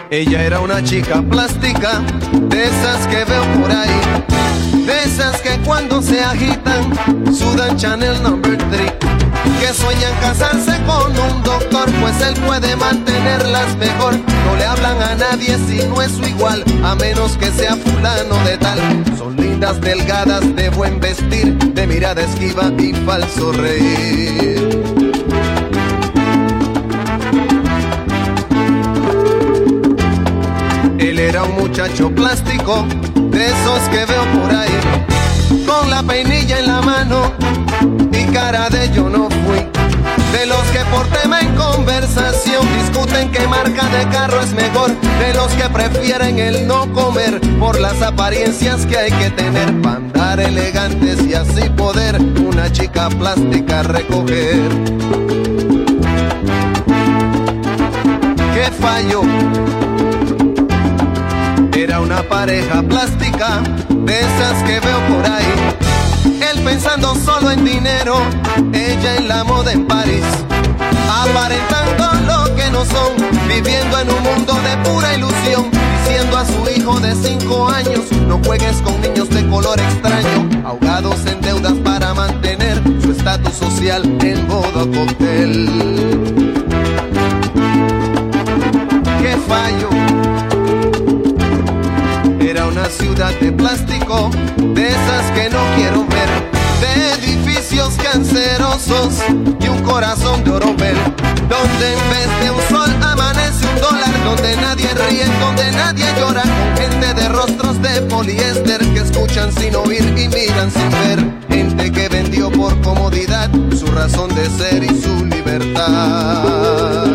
Ella era una chica plástica, de esas que veo por ahí, de esas que cuando se agitan sudan Chanel No. 3, que sueñan casarse con un doctor, pues él puede mantenerlas mejor. No le hablan a nadie si no es su igual, a menos que sea fulano de tal. Son lindas, delgadas, de buen vestir, de mirada esquiva y falso reír. Él era un muchacho plástico, de esos que veo por ahí, con la peinilla en la mano y cara de yo no fui. De los que por tema en conversación discuten qué marca de carro es mejor. De los que prefieren el no comer por las apariencias que hay que tener para andar elegantes y así poder una chica plástica recoger. ¿Qué falló? Era una pareja plástica, de esas que veo por ahí. Él pensando solo en dinero, ella en la moda en París. Aparentando lo que no son, viviendo en un mundo de pura ilusión. Diciendo a su hijo de 5 años, no juegues con niños de color extraño. Ahogados en deudas para mantener su estatus social en modo cóctel. ¿Qué fallo? Era una ciudad de plástico, de esas que no quiero ver, de edificios cancerosos y un corazón de oropel, donde en vez de un sol amanece un dólar, donde nadie ríe, donde nadie llora, con gente de rostros de poliéster que escuchan sin oír y miran sin ver, gente que vendió por comodidad su razón de ser y su libertad.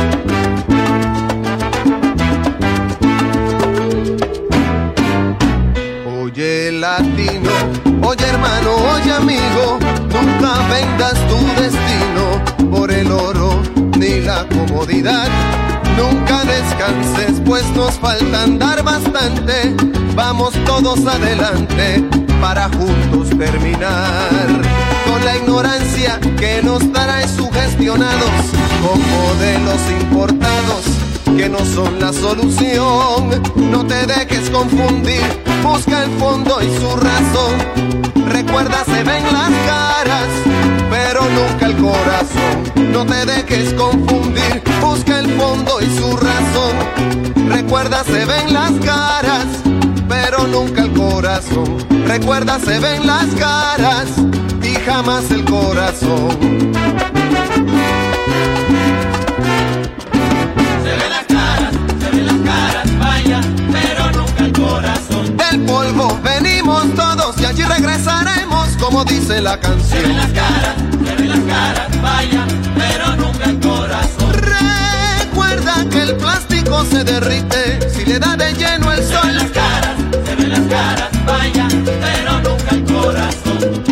Oye latino, oye hermano, oye amigo, nunca vendas tu destino por el oro ni la comodidad. Nunca descanses, pues nos falta andar bastante. Vamos todos adelante para juntos terminar con la ignorancia que nos trae sugestionados con modelos importados que no son la solución. No te dejes confundir, busca el fondo y su razón. Recuerda, se ven las caras, pero nunca el corazón. No te dejes confundir, busca el fondo y su razón. Recuerda, se ven las caras, pero nunca el corazón. Recuerda, se ven las caras y jamás el corazón. Del polvo venimos todos y allí regresaremos, como dice la canción. Se ven las caras, vaya, pero nunca el corazón. Recuerda que el plástico se derrite si le da de lleno el sol. Se ven las caras, vaya, pero nunca el corazón.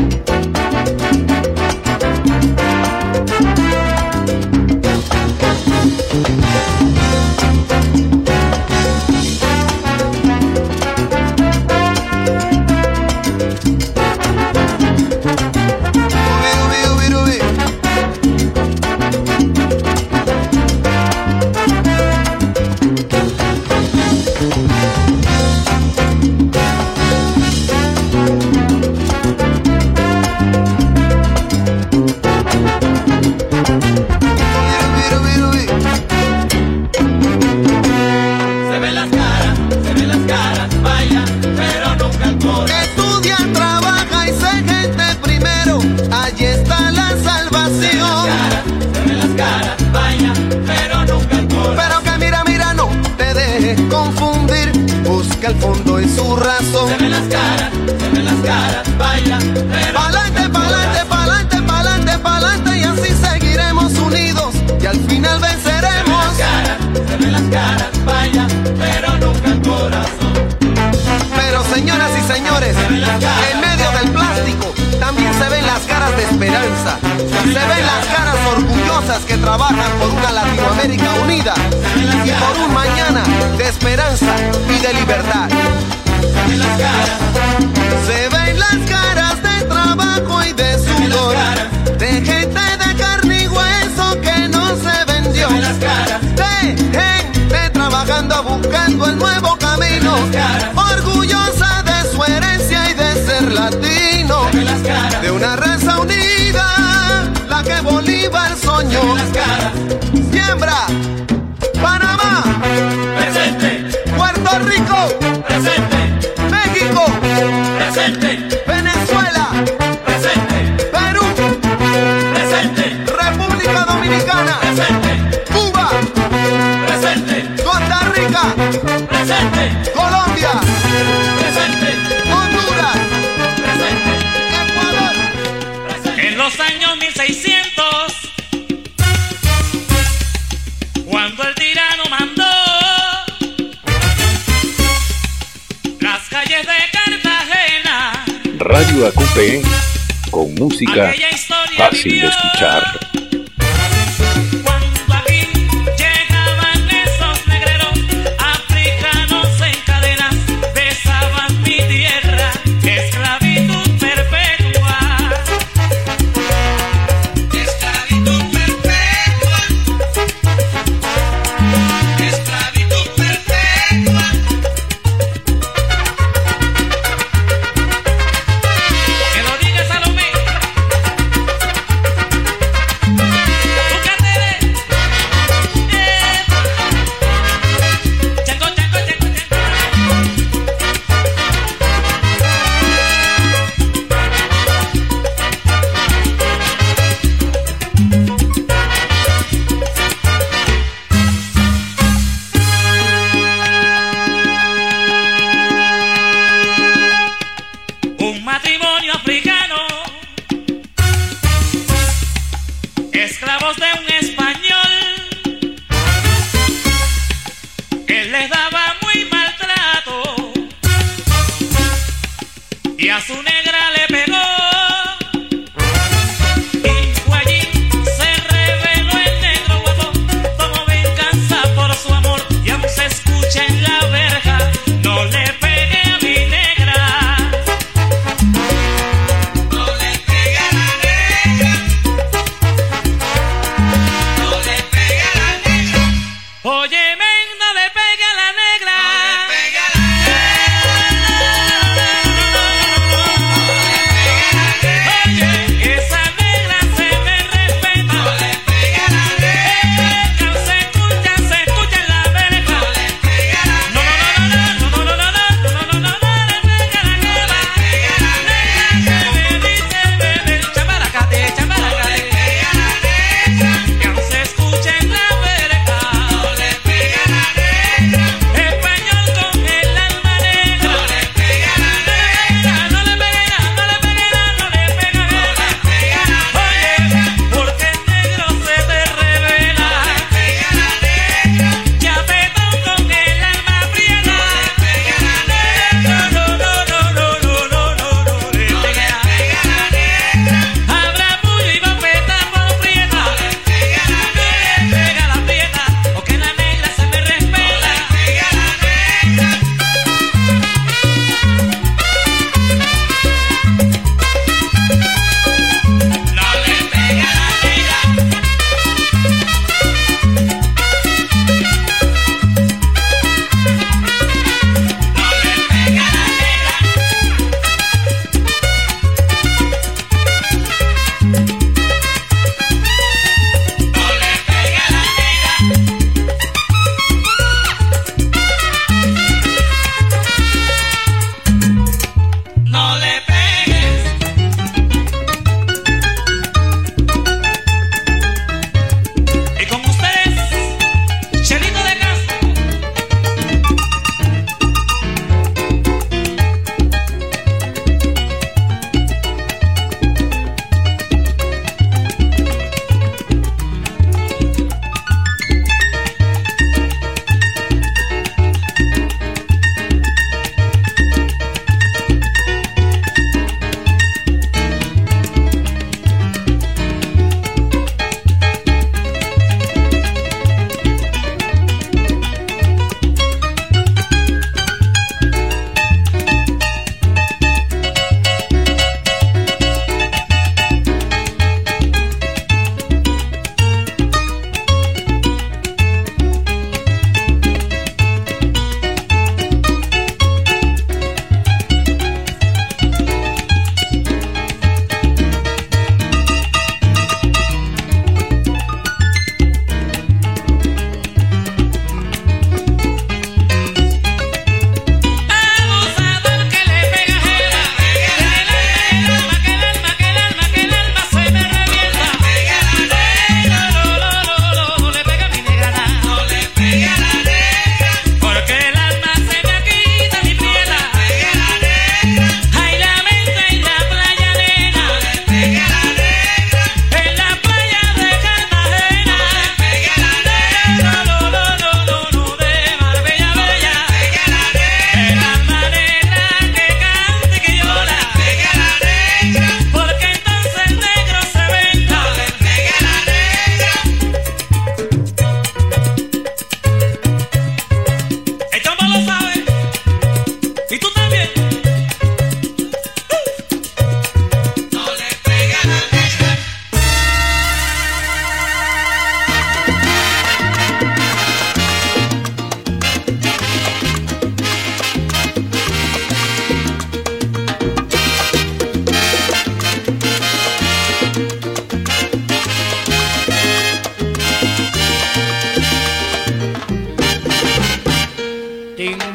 El fondo y su razón. Se ven las caras, vaya, pero pa'lante, pa'lante, pa'lante, pa'lante, pa'lante, y así seguiremos unidos y al final venceremos. Se ven las caras, vaya, pero nunca el corazón. Pero señoras y señores, en medio del plástico también se ven las caras de esperanza. Se ven las caras orgullosas que trabajan por una Latinoamérica unida y por un mañana de esperanza y de libertad. Se ven las caras de trabajo y de sudor, de gente de carne y hueso que no se vendió, de gente trabajadora trabajando, buscando el nuevo camino, orgullosa de su herencia y de ser latino, de una raza unida, la que Bolívar soñó. Siembra, Panamá, presente. Puerto Rico, Presente. México, Presente. Venezuela, Presente. Perú, Presente. República Dominicana, Presente. Cuba, Presente. Costa Rica, Presente. Colombia, Presente. Honduras, Presente. Ecuador. En los años 1600, cuando el tirano mandó las calles de Cartagena, Radio AQP, con música aquella historia fácil de vivió. escuchar. Cuando aquí llegaban esos negreros africanos en cadenas, besaban mi tierra, esclavitud perpetua. Esclavitud perpetua. Esclavitud perpetua. Que lo diga Salomé.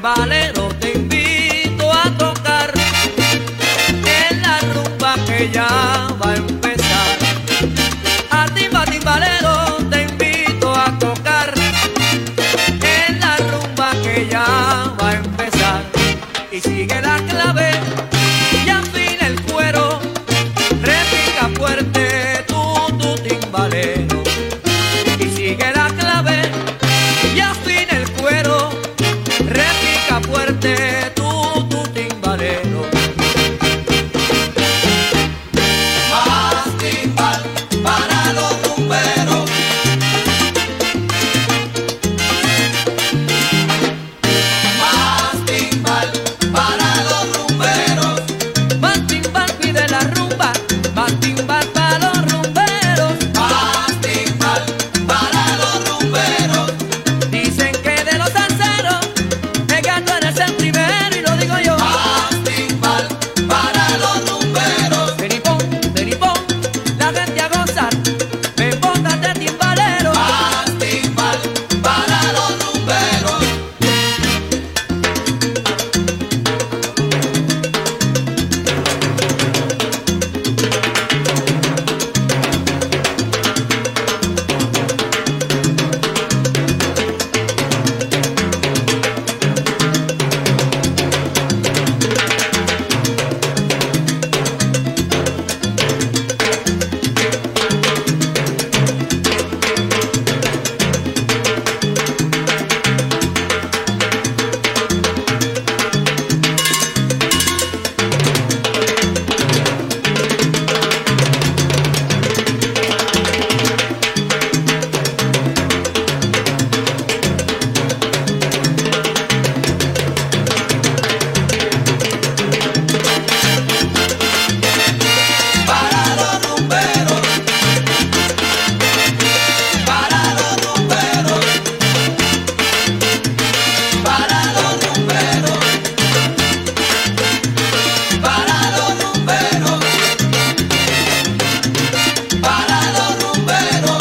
timbalero, te invito a tocar en la rumba que ya va a empezar. A timbalero, te invito a tocar en la rumba que ya va a empezar. Y sigue la clave y afina el cuero, repica fuerte tu timbalero. Y sigue la clave y afina el cuero, repica fuerte tu timbalero. Más timbal para los rumberos. Más timbal para los rumberos. Más timbal pide la rumba, más timbal para los rumberos. Más timbal para los rumberos. Dicen que de los salseros el gato eres el primero y lo digo yo. Más timbal para los rumberos. Ven y pon la gente a gozar, ven póngate timbalero. Más timbal para los rumberos. Para los rumberos. Para los rumberos. Para los rumberos. Para los rumberos. Para los rumberos.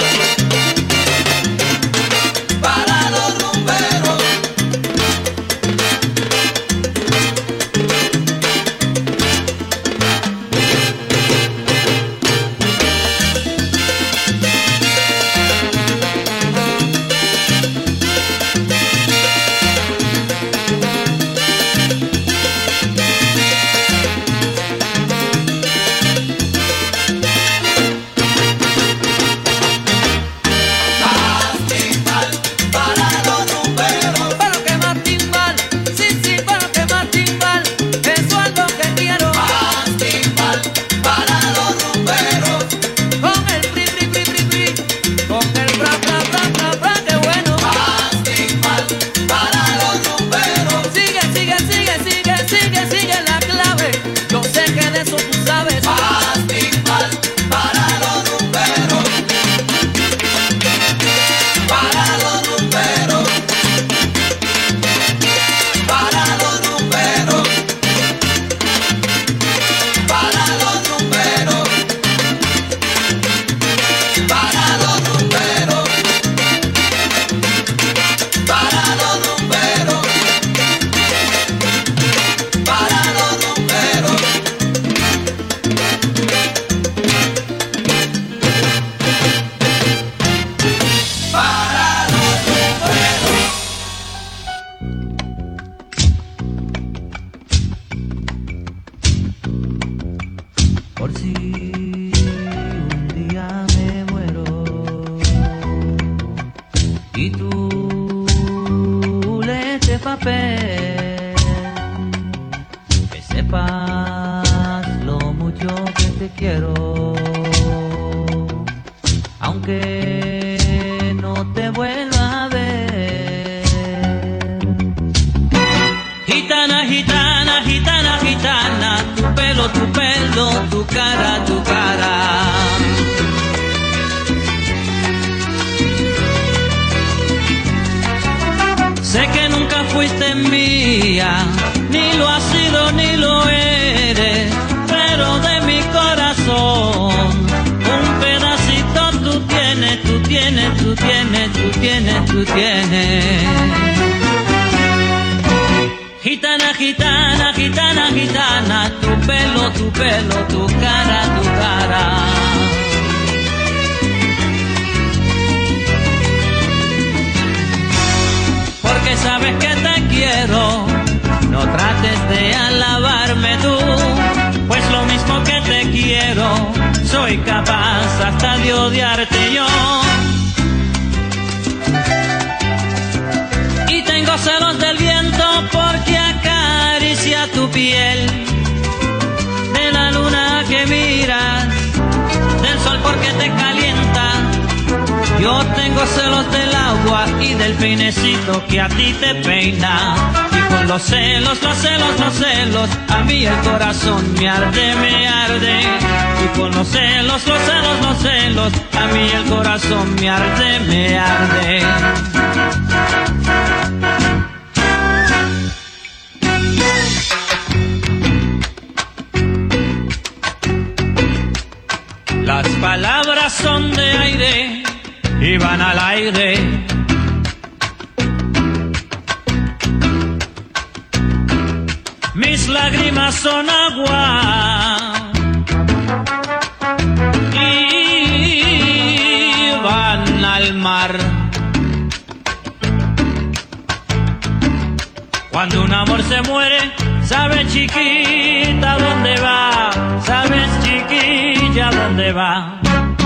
Para los rumberos. Más timbal para los rumberos. Para lo que más timbal, sí, para lo que más timbal, eso es lo que quiero. Más timbal para los rumberos. Con el pri, con el bra, qué bueno. Más timbal para los rumberos. Sigue la clave, yo sé que de eso tú sabes. Más timbal para los rumberos. Para los rumberos. Para los rumberos. Para los rumberos. Para los rumberos. Para los rumberos. Para los rumberos. Para los rumberos. Por si un día me muero y tú lees este papel, que sepas lo mucho que te quiero, aunque no te vuelva a ver. Gitana, gitana, gitana, gitana, tu pelo, tu cara, tu cara. Sé que nunca fuiste mía, ni lo has sido ni lo eres, pero de mi corazón un pedacito tú tienes, tú tienes, tú tienes, tú tienes, tú tienes. gitana, gitana, gitana, tu pelo, tu cara, tu cara. Porque sabes que te quiero, no trates de alabarme tú, pues lo mismo que te quiero, soy capaz hasta de odiarte yo. Y tengo celos del viento porque acaricia tu piel, de la luna que miras, del sol porque te calienta. Yo tengo celos del agua y del peinecito que a ti te peina. Y con los celos, los celos, los celos, a mí el corazón me arde, me arde. Y con los celos, los celos, los celos, a mí el corazón me arde, me arde. Las palabras son de aire y van al aire. Mis lágrimas son agua y van al mar. Cuando un amor se muere, sabes chiquita dónde va, sabes chiquilla dónde va.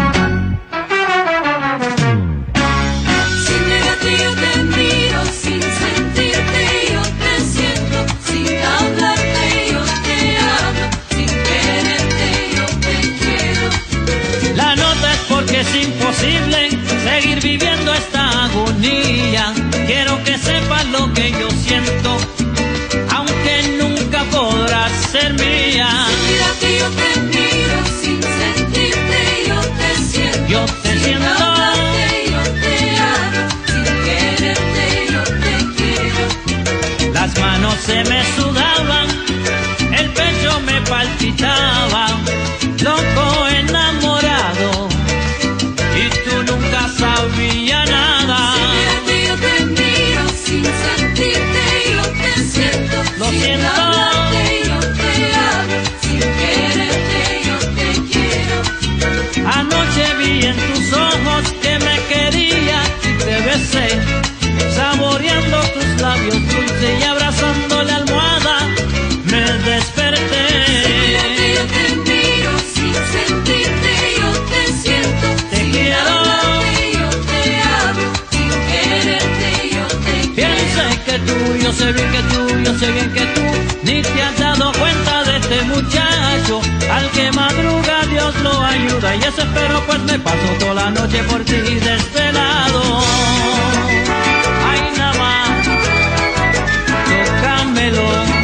Sin mirarte yo te miro, sin sentirte yo te siento, sin hablarte yo te hablo, sin quererte yo te quiero. La nota es porque es imposible seguir viviendo esta agonía. Quiero que sepas lo que yo siento, aunque nunca podrás ser mía. Sin mirarte yo te miro, sin sentirte yo te siento, yo te sin siento. hablarte yo te hablo, sin quererte yo te quiero. Las manos se me sudaban, el pecho me palpitaba, loco enamorado, y tú nunca sabías nada. Sin mirarte yo te miro, sin sentirte yo te siento, Lo sin siento. hablarte yo te hablo, sin quererte yo te quiero. Anoche vi en tus ojos que me quería y te besé, saboreando tus labios dulces y abrazando la almohada me desperté. Sin mirarte yo te miro, sin sentirte yo te siento, Te sin quiero. hablarte yo te hablo, sin quererte yo te quiero. Piensa que tú, yo sé bien que tú, yo sé bien que tú ni te has dado cuenta de este muchacho. Al que madruga Dios lo ayuda y eso espero, pues me paso toda la noche por ti desvelado. Ay, nada más, tócamelo.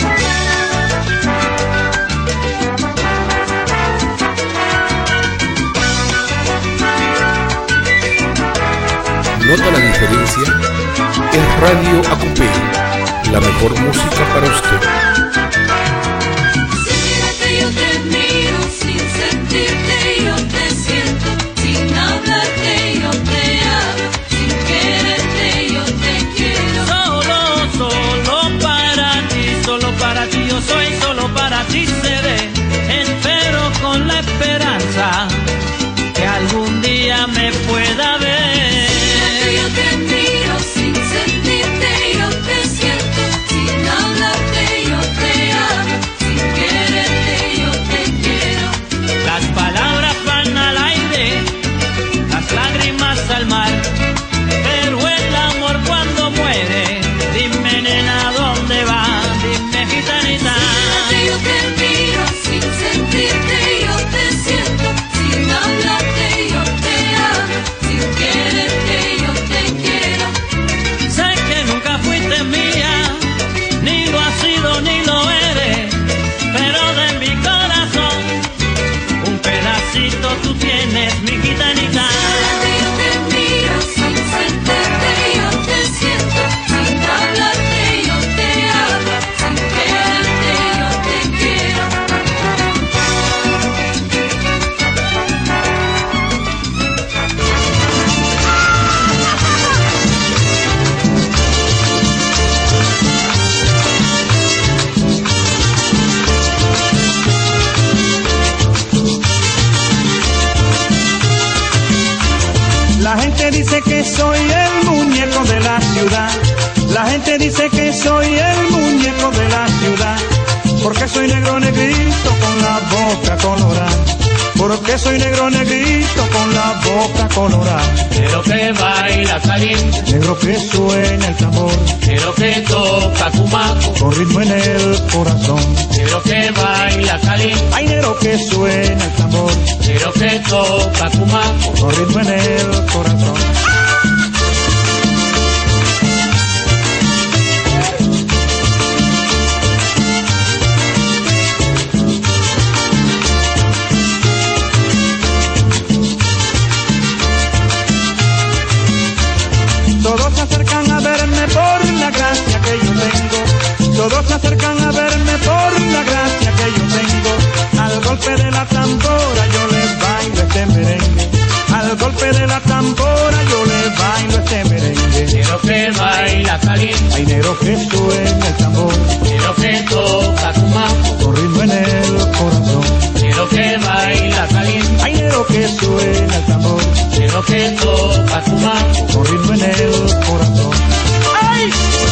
¿Nota la diferencia? Es Radio AQP, la mejor música para usted. Sin mirarte yo te miro, sin sentirte yo te siento, sin hablarte yo te hablo, sin quererte yo te quiero. Solo para ti yo soy, solo para ti seré. Espero con la esperanza que algún día me pueda ver. Yo te miro, sin sentirte yo te siento, sin hablarte yo te hablo, sin quererte yo te quiero. Las palabras van a dice que soy el muñeco de la ciudad. La gente dice que soy el muñeco de la ciudad. Porque soy negro negrito con la boca colorada. Porque soy negro negrito con la boca colorada. Negro que baila caliente, negro que suena el tambor, negro que toca cumaco, con ritmo en el corazón. Negro que baila caliente, ay, negro que suena el tambor, negro que toca cumaco, con ritmo en el corazón. Todos se acercan a verme por la gracia que yo tengo. Todos se acercan a verme por la gracia que yo tengo. Al golpe de la tambora yo les bailo este merengue. Al golpe de la tambora yo les bailo este merengue. Negro que baila caliente, ay, negro que suena el tambor, negro que toca cumaco, con ritmo en el corazón. Negro que baila caliente, ay, negro que suena el tambor, negro que toca cumaco, con ritmo en el corazón. ¡Ay!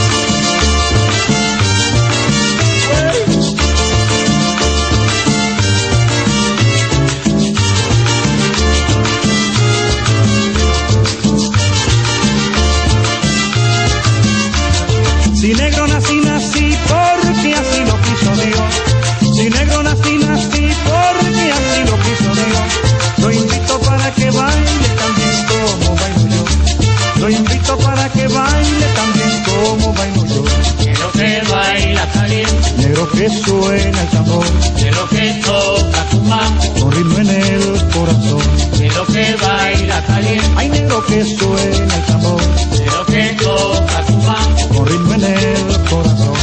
Si negro nací, nací porque así lo quiso Dios. Si negro nací, nací porque así lo quiso Dios. Lo invito para que baile también como bailo yo. Lo invito para que baile también como bailo yo. Negro que baila caliente, negro que suena el tambor, negro que toca cumaco, con ritmo en el corazón. Negro que baila caliente, ay, negro que suena el tambor, negro que toca cumaco, con ritmo en el corazón.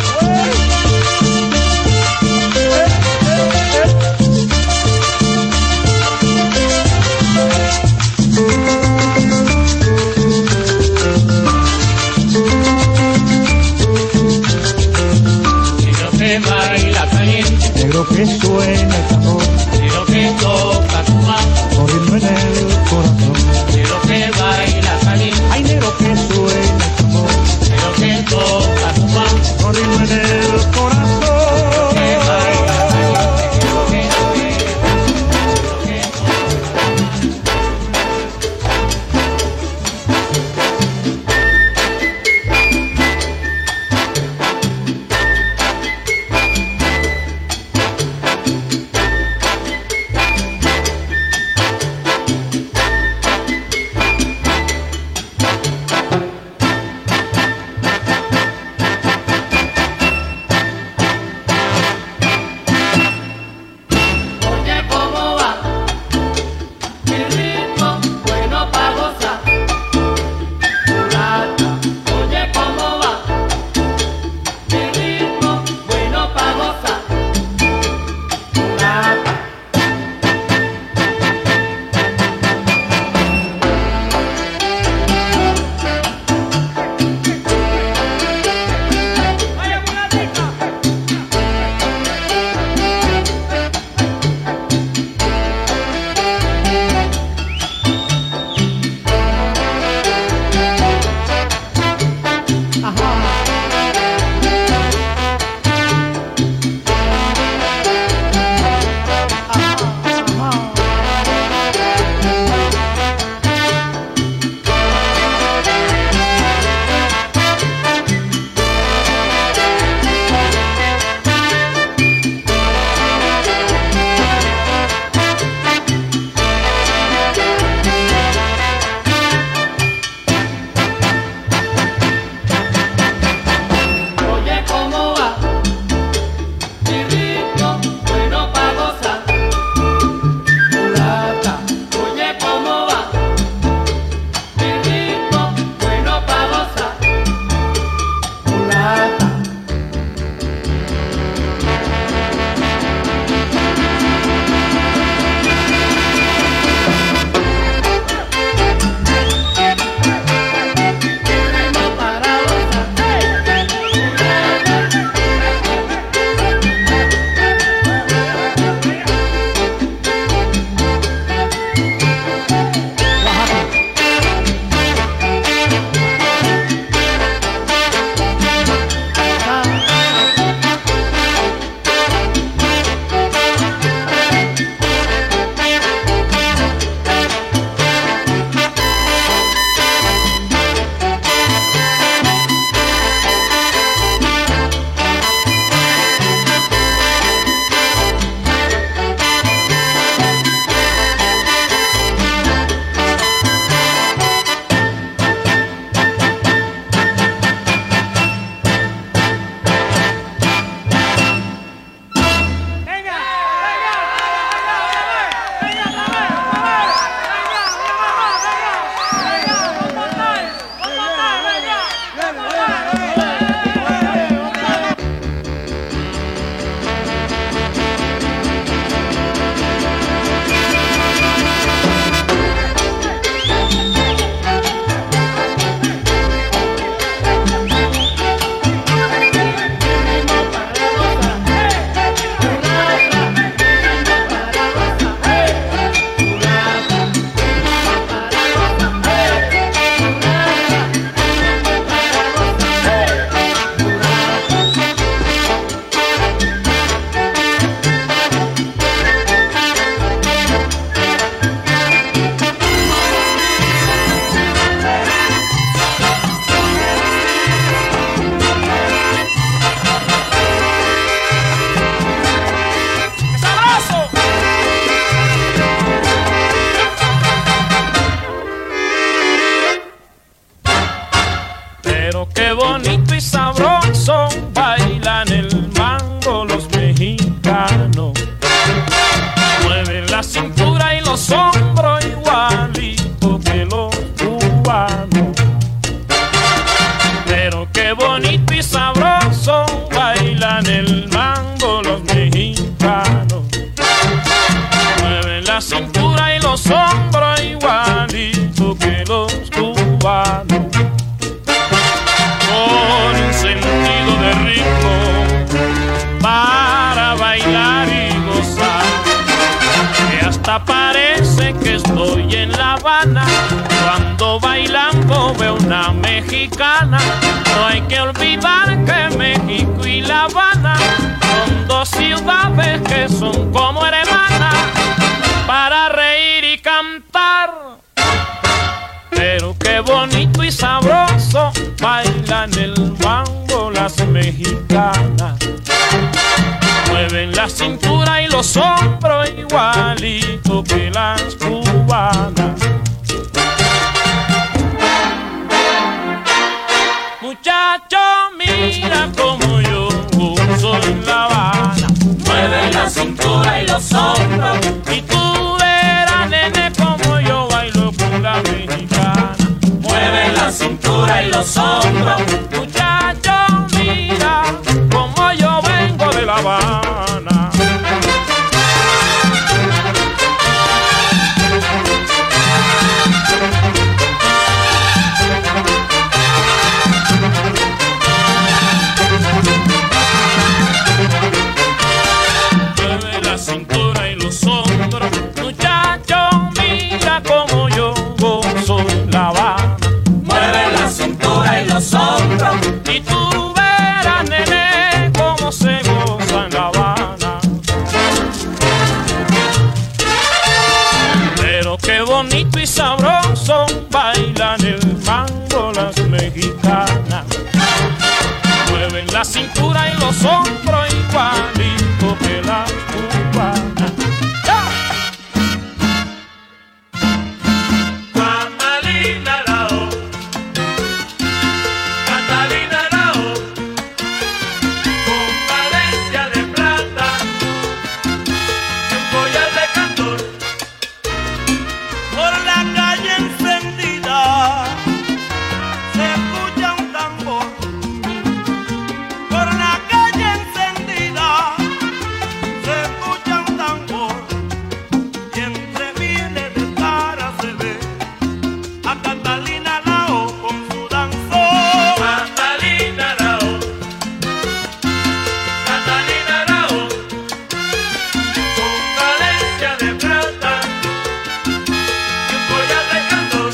Negro que baila caliente, negro que suena el tambor, negro que toca cumaco, con ritmo en el corazón. Negro que baila caliente, ay, negro que suena el tambor, negro que toca cumaco, con ritmo en el corazón. mexicanos. Mueven la cintura y los hombros igualito que los cubanos. Pero qué bonito y sabroso bailan el mambo los mexicanos. Mueven la cintura y los hombros igualito que los cubanos. Con un sentido de ritmo para bailar y gozar, que hasta parece que estoy en La Habana cuando bailando veo una mexicana. No hay que olvidar que México y La Habana son dos ciudades que son como hermanas para reír y cantar. Pero qué bonito y sabroso bailan el mambo las mexicanas. Mueven la cintura y los hombros igualito que las cubanas. Muchacho, mira como yo gozo en La Habana. Mueven la cintura y los hombros. Y tú verás, nene, como yo bailo con la mexicana. Mueven la cintura y los hombros. Muchacho, mira como yo vengo de La Habana. Mueve la cintura y los hombros. Muchacho, mira como yo gozo en La Habana. Mueve la cintura y los hombros. Y tú verás, nene, cómo se goza en La Habana. Pero qué bonito y sabroso bailan el mambo las mexicanas. Mueven la cintura y los hombros igualito que las cubanas. ¡Ya! Catalina Arao, Catalina Arao, con cadencia de plata y un collar de cantor. Por la calle encendida se escucha un tambor. Por la calle encendida se escucha un tambor. Y entre miles de caras se ve a Catalina Arao con su danzón. Catalina Arao, Catalina Arao, con cadencia de plata y un collar de cantor.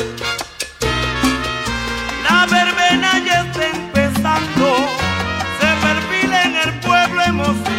La verbena ya está empezando, se perfila en el pueblo emoción.